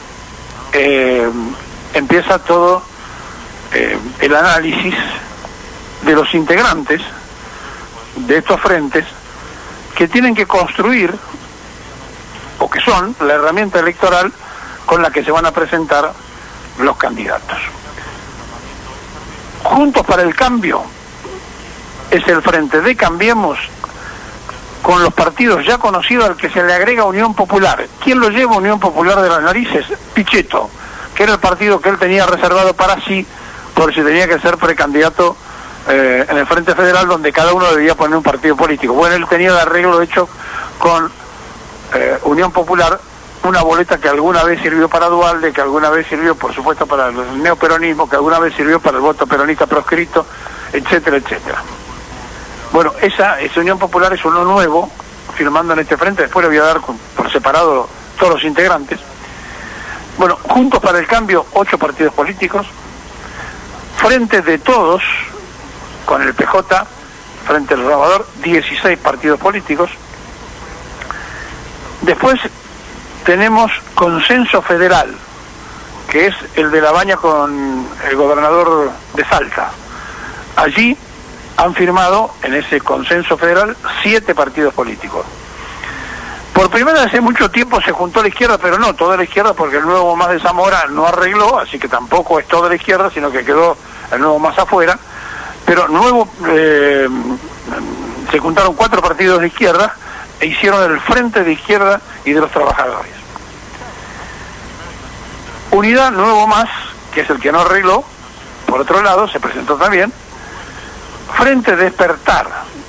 empieza todo el análisis de los integrantes de estos frentes, que tienen que construir, o que son la herramienta electoral con la que se van a presentar los candidatos. Juntos para el Cambio es el frente de Cambiemos, con los partidos ya conocidos, al que se le agrega Unión Popular. ¿Quién lo lleva Unión Popular de las narices? Pichetto, que era el partido que él tenía reservado para sí, por si tenía que ser precandidato en el Frente Federal, donde cada uno debía poner un partido político. Bueno, él tenía el arreglo hecho con Unión Popular, una boleta que alguna vez sirvió para Duhalde, que alguna vez sirvió, por supuesto, para el neoperonismo, que alguna vez sirvió para el voto peronista proscrito, etcétera, etcétera. Bueno, esa Unión Popular es uno nuevo, firmando en este frente. Después le voy a dar por separado todos los integrantes. Bueno, Juntos para el Cambio, 8 partidos políticos. Frente de Todos, con el PJ, Frente Renovador, 16 partidos políticos. Después tenemos consenso federal, que es el de La Baña con el gobernador de Salta. Allí han firmado, en ese consenso federal, 7 partidos políticos. Por primera vez en mucho tiempo se juntó la izquierda, pero no toda la izquierda, porque el Nuevo Más de Zamora no arregló, así que tampoco es toda la izquierda, sino que quedó el Nuevo Más afuera. Pero se juntaron 4 partidos de izquierda e hicieron el Frente de Izquierda y de los Trabajadores. Unidad Nuevo Más, que es el que no arregló, por otro lado, se presentó también. Frente Despertar.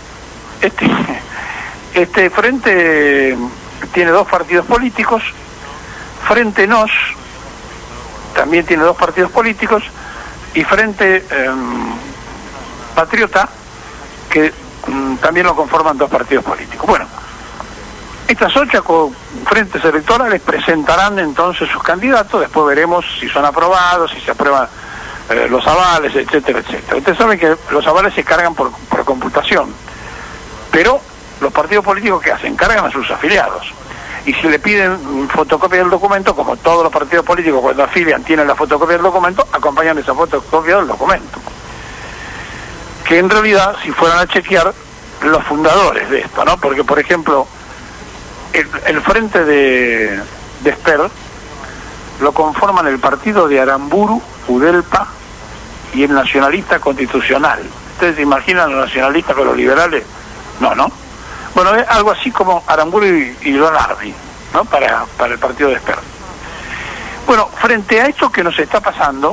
Este frente tiene 2 partidos políticos. Frente Nos también tiene 2 partidos políticos. Y Frente Patriota, que también lo conforman 2 partidos políticos. Bueno, estas 8 frentes electorales presentarán entonces sus candidatos. Después veremos si son aprobados, si se aprueban los avales, etcétera, etcétera. Ustedes saben que los avales se cargan por computación, pero los partidos políticos, ¿qué hacen? Cargan a sus afiliados. Y si le piden fotocopia del documento, como todos los partidos políticos cuando afilian tienen la fotocopia del documento, acompañan esa fotocopia del documento. Que en realidad, si fueran a chequear los fundadores de esto, ¿no? Porque, por ejemplo, el frente de Esper lo conforman el partido de Aramburu, Udelpa y el Nacionalista Constitucional. ¿Ustedes se imaginan los nacionalistas con los liberales? No, ¿no? Bueno, es algo así como Aramburu y Lonardi, ¿no? Para el partido de Esper. Bueno, frente a esto que nos está pasando,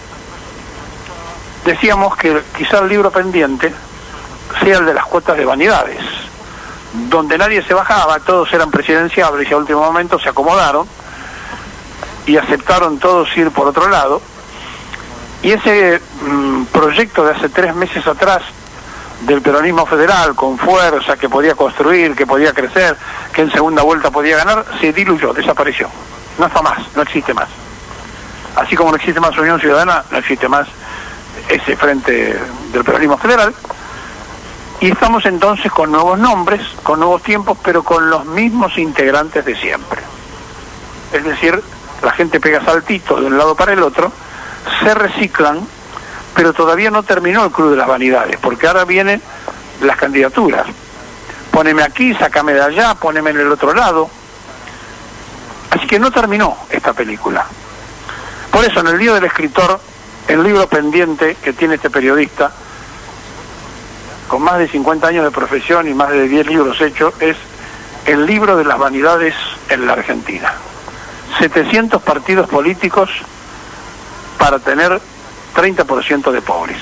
decíamos que quizá el libro pendiente sea el de las cuotas de vanidades, donde nadie se bajaba, todos eran presidenciables y a último momento se acomodaron y aceptaron todos ir por otro lado. Y ese proyecto de hace 3 meses atrás del peronismo federal, con fuerza, que podía construir, que podía crecer, que en segunda vuelta podía ganar, se diluyó, desapareció. No está más, no existe más. Así como no existe más Unión Ciudadana, no existe más ese frente del peronismo federal. Y estamos entonces con nuevos nombres, con nuevos tiempos, pero con los mismos integrantes de siempre. Es decir, la gente pega saltitos de un lado para el otro, se reciclan, pero todavía no terminó el Club de las Vanidades, porque ahora vienen las candidaturas. Póneme aquí, sácame de allá, póneme en el otro lado. Así que no terminó esta película. Por eso, en el Día del Escritor, el libro pendiente que tiene este periodista, con más de 50 años de profesión y más de 10 libros hechos, es el libro de las vanidades en la Argentina. 700 partidos políticos para tener 30% de pobres.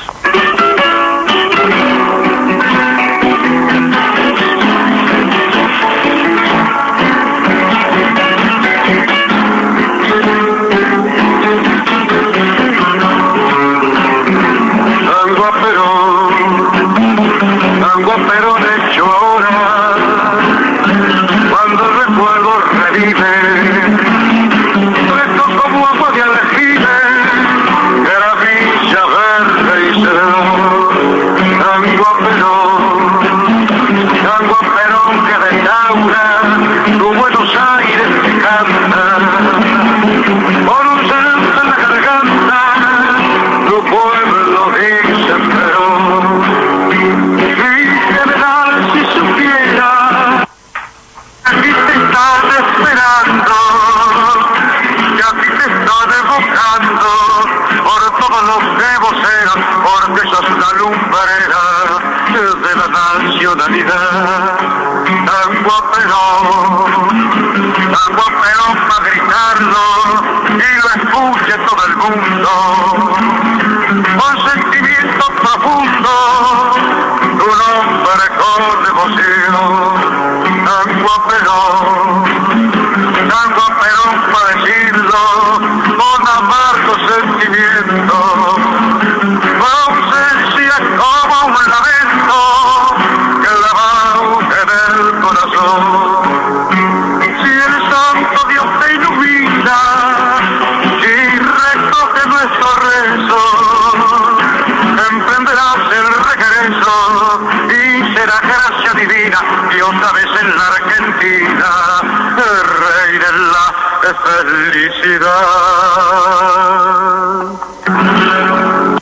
Tango a Perón de llora, cuando el recuerdo revive, fresco como agua de aljime, que era Villa Verde y Cerro. Tango a Perón que restaura tu Buenos Aires que canta, por un santo en la garganta, tu pueblo dice Perón. Si supiera que a ti te están esperando, que a ti te están evocando por todos los voceros, porque sos una lumbrera de la nacionalidad. Tango a Perón para gritarlo y lo escuche todo el mundo, con sentimiento profundo, tu nombre con devoción. Tango a Perón para decirlo con amargo sentimiento, con ausencia como un lamento que la bauja en el corazón. Si el santo Dios te ilumina, si recoge nuestro rezo, emprenderás el regreso y será gracia divina y otra vez en la Argentina felicidad.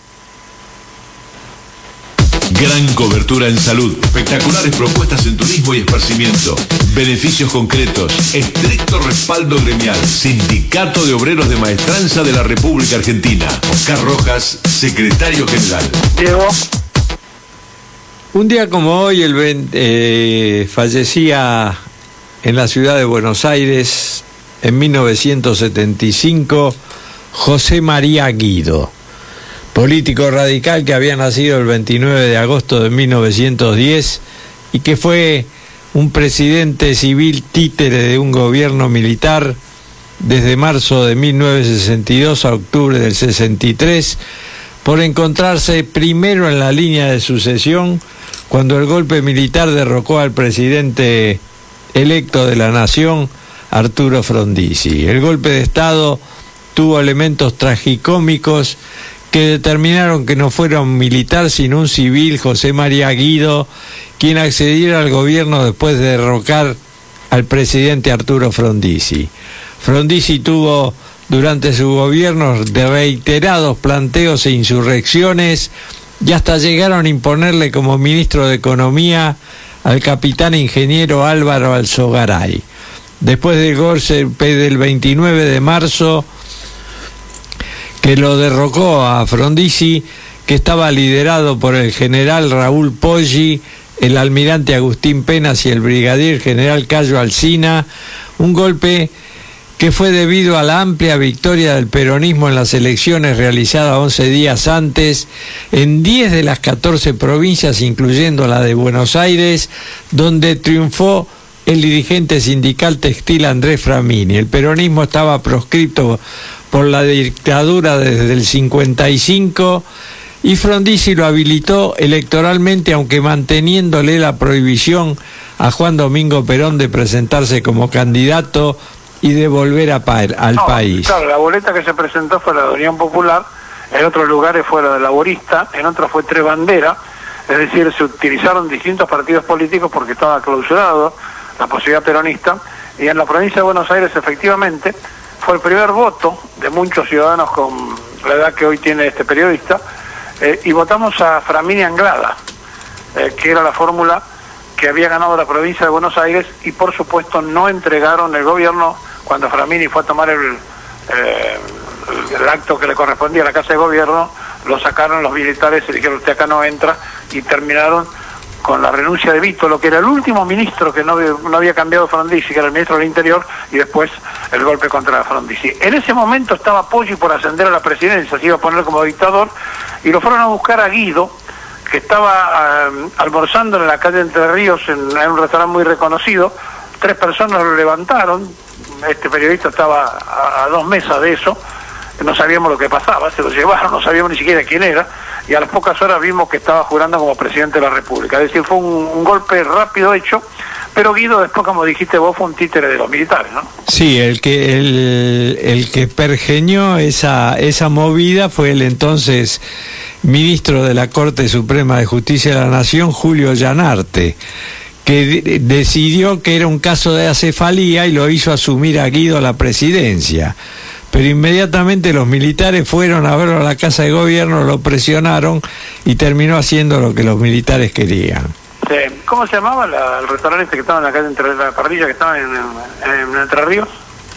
Gran cobertura en salud, espectaculares propuestas en turismo y esparcimiento, beneficios concretos, estricto respaldo gremial, Sindicato de Obreros de Maestranza de la República Argentina. Oscar Rojas, secretario general. Diego. Un día como hoy, fallecía en la ciudad de Buenos Aires, en 1975, José María Guido, político radical que había nacido el 29 de agosto de 1910 y que fue un presidente civil títere de un gobierno militar desde marzo de 1962 a octubre del 63, por encontrarse primero en la línea de sucesión cuando el golpe militar derrocó al presidente electo de la nación, Arturo Frondizi. El golpe de Estado tuvo elementos tragicómicos que determinaron que no fuera un militar sino un civil, José María Guido, quien accediera al gobierno después de derrocar al presidente Arturo Frondizi. Frondizi tuvo durante su gobierno de reiterados planteos e insurrecciones y hasta llegaron a imponerle como ministro de Economía al capitán ingeniero Álvaro Alzogaray. Después del golpe del 29 de marzo, que lo derrocó a Frondizi, que estaba liderado por el general Raúl Poggi, el almirante Agustín Penas y el brigadier general Cayo Alsina, un golpe que fue debido a la amplia victoria del peronismo en las elecciones realizadas 11 días antes en 10 de las 14 provincias, incluyendo la de Buenos Aires, donde triunfó el dirigente sindical textil Andrés Framini. El peronismo estaba proscripto por la dictadura desde el 55 y Frondizi lo habilitó electoralmente, aunque manteniéndole la prohibición a Juan Domingo Perón de presentarse como candidato y de volver al país. Claro, la boleta que se presentó fue la de Unión Popular, en otros lugares fue la de Laborista, en otros fue Tres Banderas, es decir, se utilizaron distintos partidos políticos porque estaba clausurado la posibilidad peronista, y en la provincia de Buenos Aires efectivamente fue el primer voto de muchos ciudadanos con la edad que hoy tiene este periodista, y votamos a Framini Anglada, que era la fórmula que había ganado la provincia de Buenos Aires, y por supuesto no entregaron el gobierno cuando Framini fue a tomar el acto que le correspondía a la Casa de Gobierno. Lo sacaron los militares y dijeron: usted acá no entra, y terminaron con la renuncia de Vítolo, que era el último ministro que no había cambiado Frondizi, que era el ministro del Interior, y después el golpe contra Frondizi. En ese momento estaba Poggi por ascender a la presidencia, se iba a poner como dictador, y lo fueron a buscar a Guido, que estaba almorzando en la calle Entre Ríos en un restaurante muy reconocido. 3 personas lo levantaron, este periodista estaba a 2 mesas de eso, no sabíamos lo que pasaba, se lo llevaron, no sabíamos ni siquiera quién era, y a las pocas horas vimos que estaba jurando como presidente de la República. Es decir, fue un golpe rápido hecho, pero Guido después, como dijiste vos, fue un títere de los militares, ¿no? Sí, el que pergeñó esa movida fue el entonces ministro de la Corte Suprema de Justicia de la Nación, Julio Llanarte, que decidió que era un caso de acefalía y lo hizo asumir a Guido a la presidencia. Pero inmediatamente los militares fueron a verlo a la Casa de Gobierno, lo presionaron y terminó haciendo lo que los militares querían. Sí. ¿Cómo se llamaba el restaurante que estaba en la calle Entre la parrilla que estaba en Entre Ríos?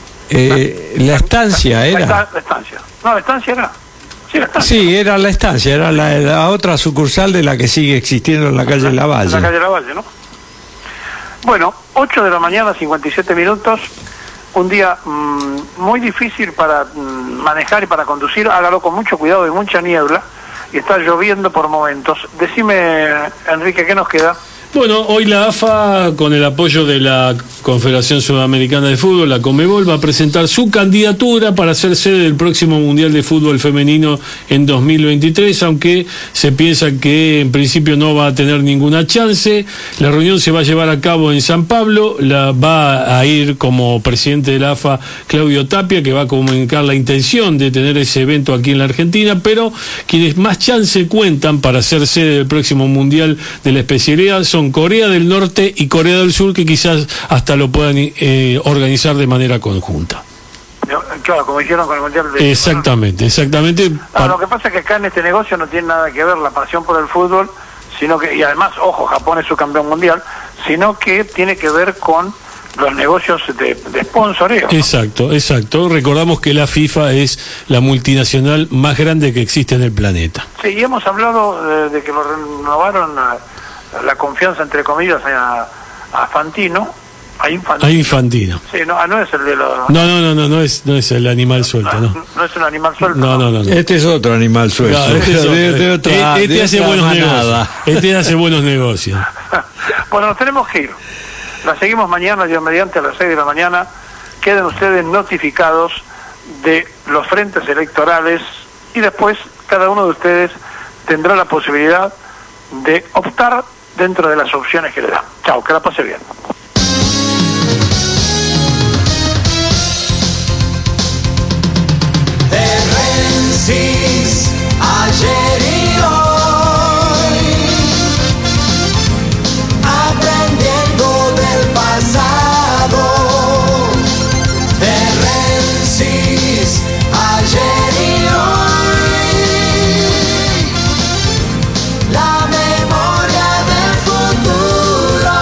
La Estancia era. La Estancia. No, la Estancia era. Sí, la Estancia. Sí, era la Estancia, era la otra sucursal de la que sigue existiendo en la calle Lavalle. En la calle Lavalle, ¿no? Bueno, 8 de la mañana, 57 minutos. Un día muy difícil para manejar y para conducir. Hágalo con mucho cuidado, hay mucha niebla y está lloviendo por momentos. Decime, Enrique, ¿qué nos queda? Bueno, hoy la AFA, con el apoyo de la Confederación Sudamericana de Fútbol, la Conmebol, va a presentar su candidatura para ser sede del próximo Mundial de Fútbol Femenino en 2023, aunque se piensa que en principio no va a tener ninguna chance. La reunión se va a llevar a cabo en San Pablo, va a ir como presidente de la AFA Claudio Tapia, que va a comunicar la intención de tener ese evento aquí en la Argentina, pero quienes más chance cuentan para ser sede del próximo Mundial de la especialidad son Corea del Norte y Corea del Sur, que quizás hasta lo puedan organizar de manera conjunta. Claro, como hicieron con el Mundial de... Exactamente. Lo que pasa es que acá en este negocio no tiene nada que ver la pasión por el fútbol, sino que, y además, ojo, Japón es su campeón mundial, sino que tiene que ver con los negocios de sponsoreo. Exacto. Recordamos que la FIFA es la multinacional más grande que existe en el planeta. Sí, y hemos hablado de que lo renovaron la confianza, entre comillas, a Fantino. A Infantino. Sí, no es el de los... No es el animal suelto, no. No es un animal suelto. No. Este es otro animal suelto. No, este hace buenos negocios. Este hace buenos negocios. Bueno, nos tenemos que ir. La seguimos mañana, Dios mediante, a las 6 de la mañana. Queden ustedes notificados de los frentes electorales y después cada uno de ustedes tendrá la posibilidad de optar dentro de las opciones que le dan. Chao, que la pase bien. Ayer y hoy, aprendiendo del pasado. De Rensis, ayer y hoy, la memoria del futuro.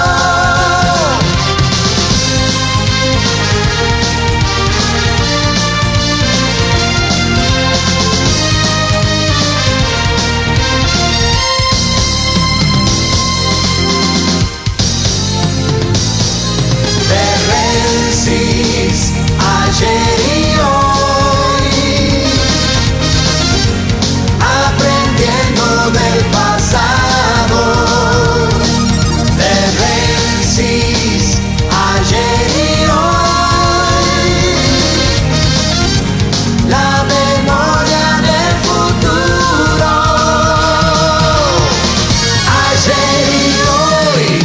Ayer y hoy, aprendiendo del pasado. De Rensis, ayer y hoy, la memoria del futuro. Ayer y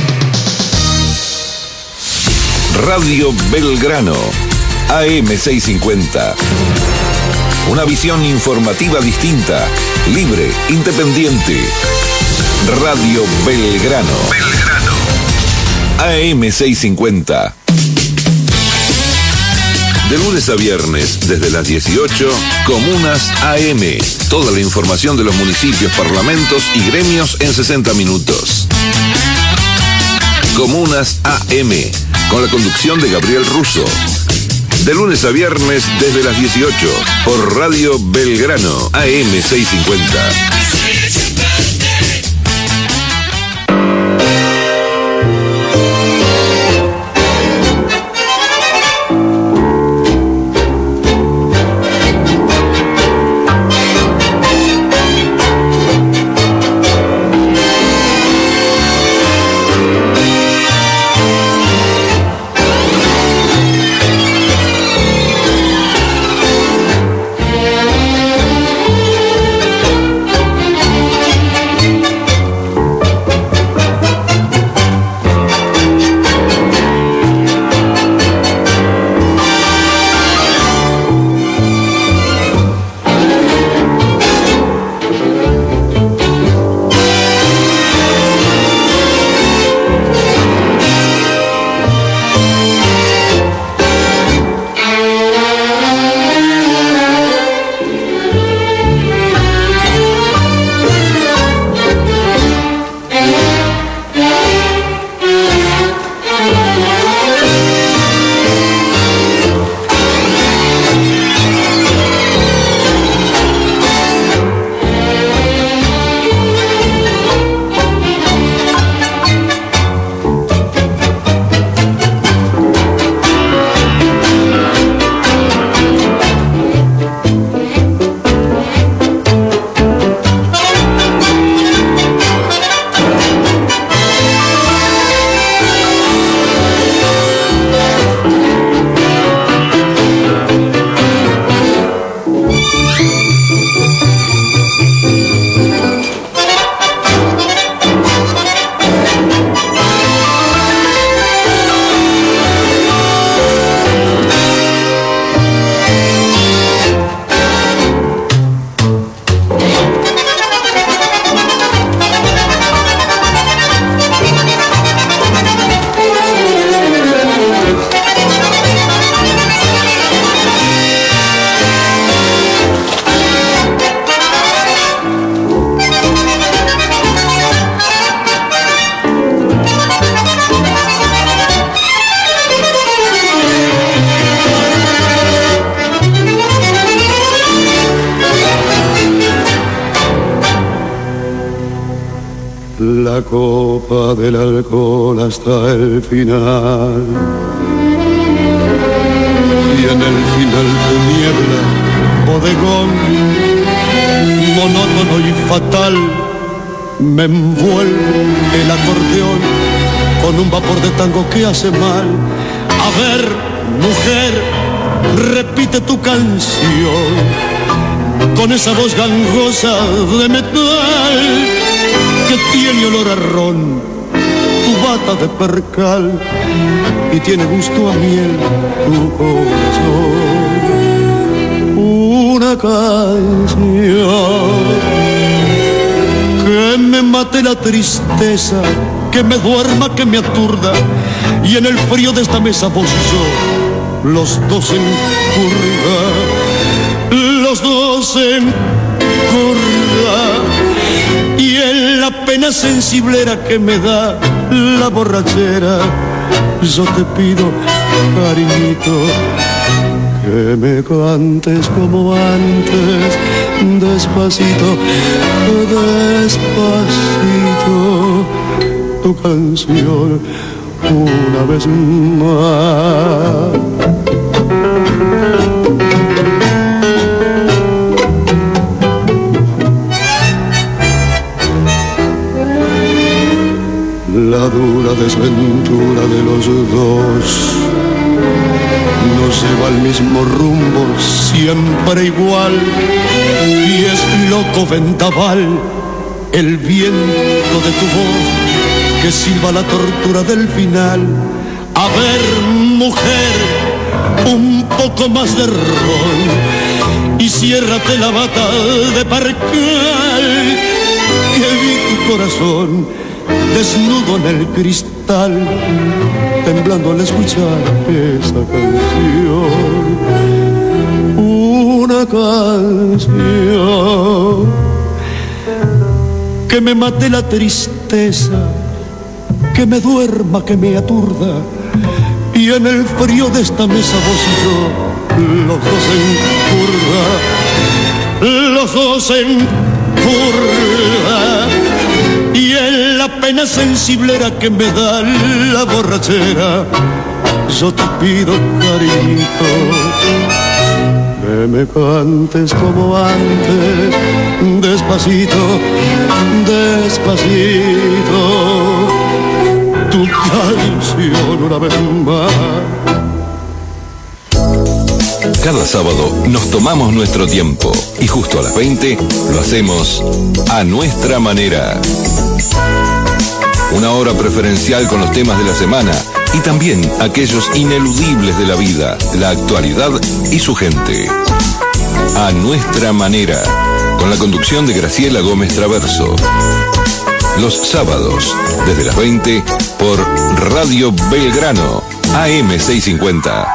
hoy. Radio Belgrano, AM650. Una visión informativa distinta, libre, independiente. Radio Belgrano. AM650. De lunes a viernes, desde las 18, Comunas AM. Toda la información de los municipios, parlamentos y gremios en 60 minutos. Comunas AM, con la conducción de Gabriel Russo. De lunes a viernes desde las 18 por Radio Belgrano, AM650. la copa del alcohol hasta el final. Y en el final tu niebla, bodegón, monótono y fatal, me envuelve el acordeón con un vapor de tango que hace mal. A ver, mujer, repite tu canción con esa voz gangosa de metal que tiene olor a ron, tu bata de percal, y tiene gusto a miel tu corazón. Una canción que me mate la tristeza, que me duerma, que me aturda, y en el frío de esta mesa vos y yo, los dos en curva, los dos en curva, y en la pena sensiblera que me da la borrachera, yo te pido, cariñito, que me cantes como antes, despacito, despacito, tu canción una vez más. La dura desventura de los dos nos lleva al mismo rumbo, siempre igual, y es loco vendaval el viento de tu voz que silba la tortura del final. A ver, mujer, un poco más de ron y ciérrate la bata de parcal, que vi tu corazón desnudo en el cristal, temblando al escuchar esa canción. Una canción que me mate la tristeza, que me duerma, que me aturda, y en el frío de esta mesa vos y yo, los dos en curva, los dos en curva, y en la pena sensiblera que me da la borrachera, yo te pido, cariñito, que me cantes como antes, despacito, despacito, tu canción una vez más. Cada sábado nos tomamos nuestro tiempo y justo a las 20 lo hacemos a nuestra manera. Una hora preferencial con los temas de la semana y también aquellos ineludibles de la vida, la actualidad y su gente. A nuestra manera, con la conducción de Graciela Gómez Traverso. Los sábados, desde las 20, por Radio Belgrano, AM 650.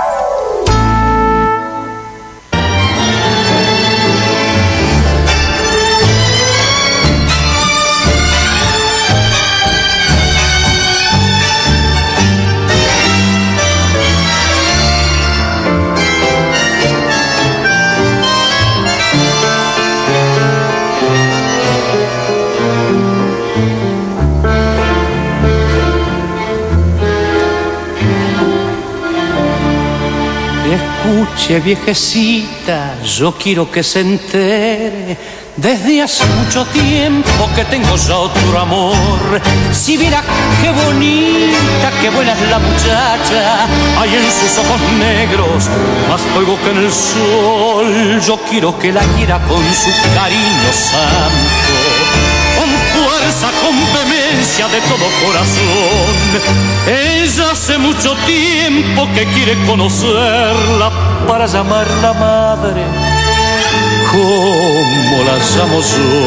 Escuche, viejecita, yo quiero que se entere, desde hace mucho tiempo que tengo ya otro amor. Si viera qué bonita, qué buena es la muchacha, hay en sus ojos negros más fuego que en el sol. Yo quiero que la quiera con su cariño santo, con fuerza, con vehemencia de todo corazón. Ella hace mucho tiempo que quiere conocerla para llamarla madre, como la llamo yo.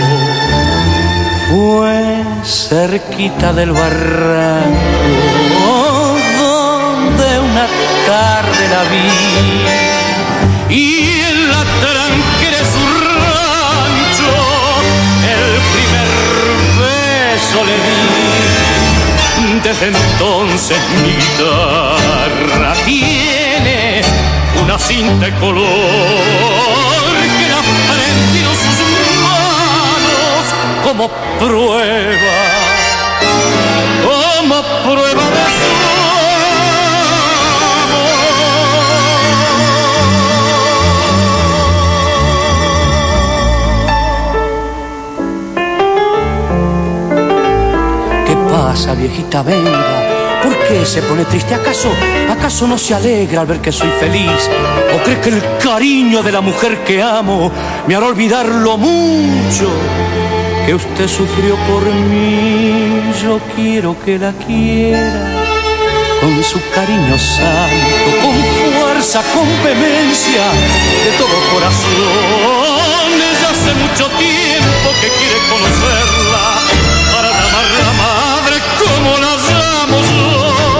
Fue cerquita del barranco donde una tarde la vi, y en la tranquera de su rancho el primer beso le di. Desde entonces mi guitarra tiene una cinta de color que le ha prendido sus manos como prueba como prueba de su amor. ¿Qué pasa, viejita, venga? ¿Por qué se pone triste? ¿Acaso no se alegra al ver que soy feliz? ¿O cree que el cariño de la mujer que amo me hará olvidar lo mucho que usted sufrió por mí? Yo quiero que la quiera con su cariño santo, con fuerza, con vehemencia de todo corazón. Ella hace mucho tiempo que quiere conocerla para llamarla madre como la llamo yo.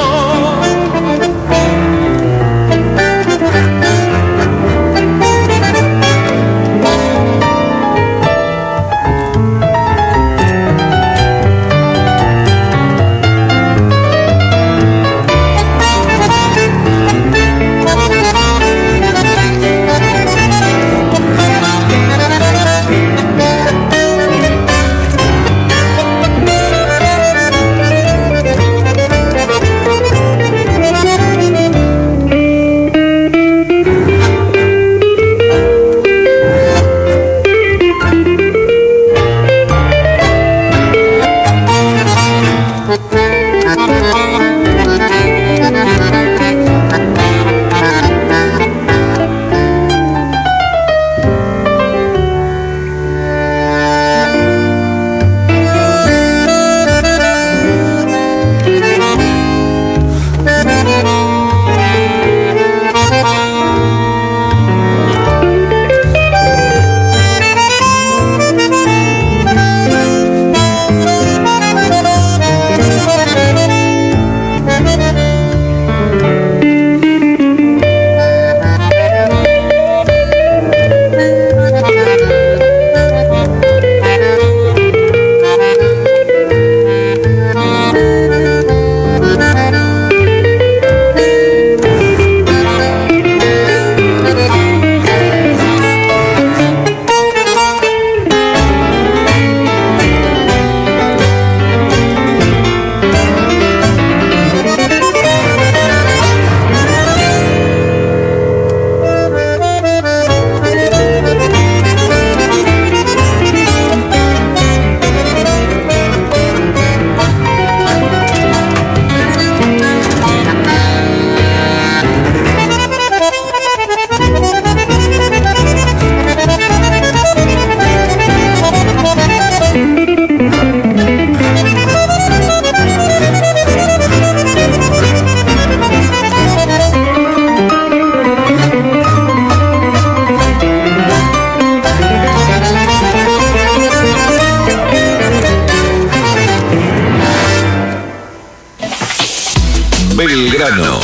Belgrano,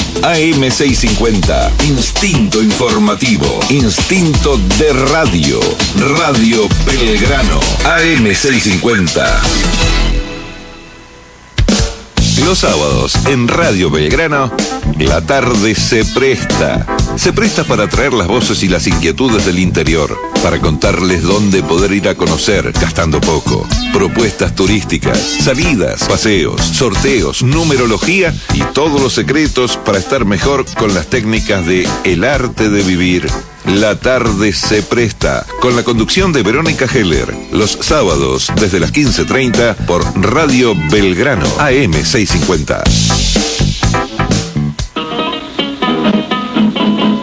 AM650, instinto informativo, instinto de radio, Radio Belgrano, AM650. Los sábados en Radio Belgrano, la tarde se presta. Se presta para traer las voces y las inquietudes del interior, para contarles dónde poder ir a conocer gastando poco. Propuestas turísticas, salidas, paseos, sorteos, numerología y todos los secretos para estar mejor con las técnicas de El Arte de Vivir. La tarde se presta, con la conducción de Verónica Heller, los sábados desde las 15:30 por Radio Belgrano, AM650.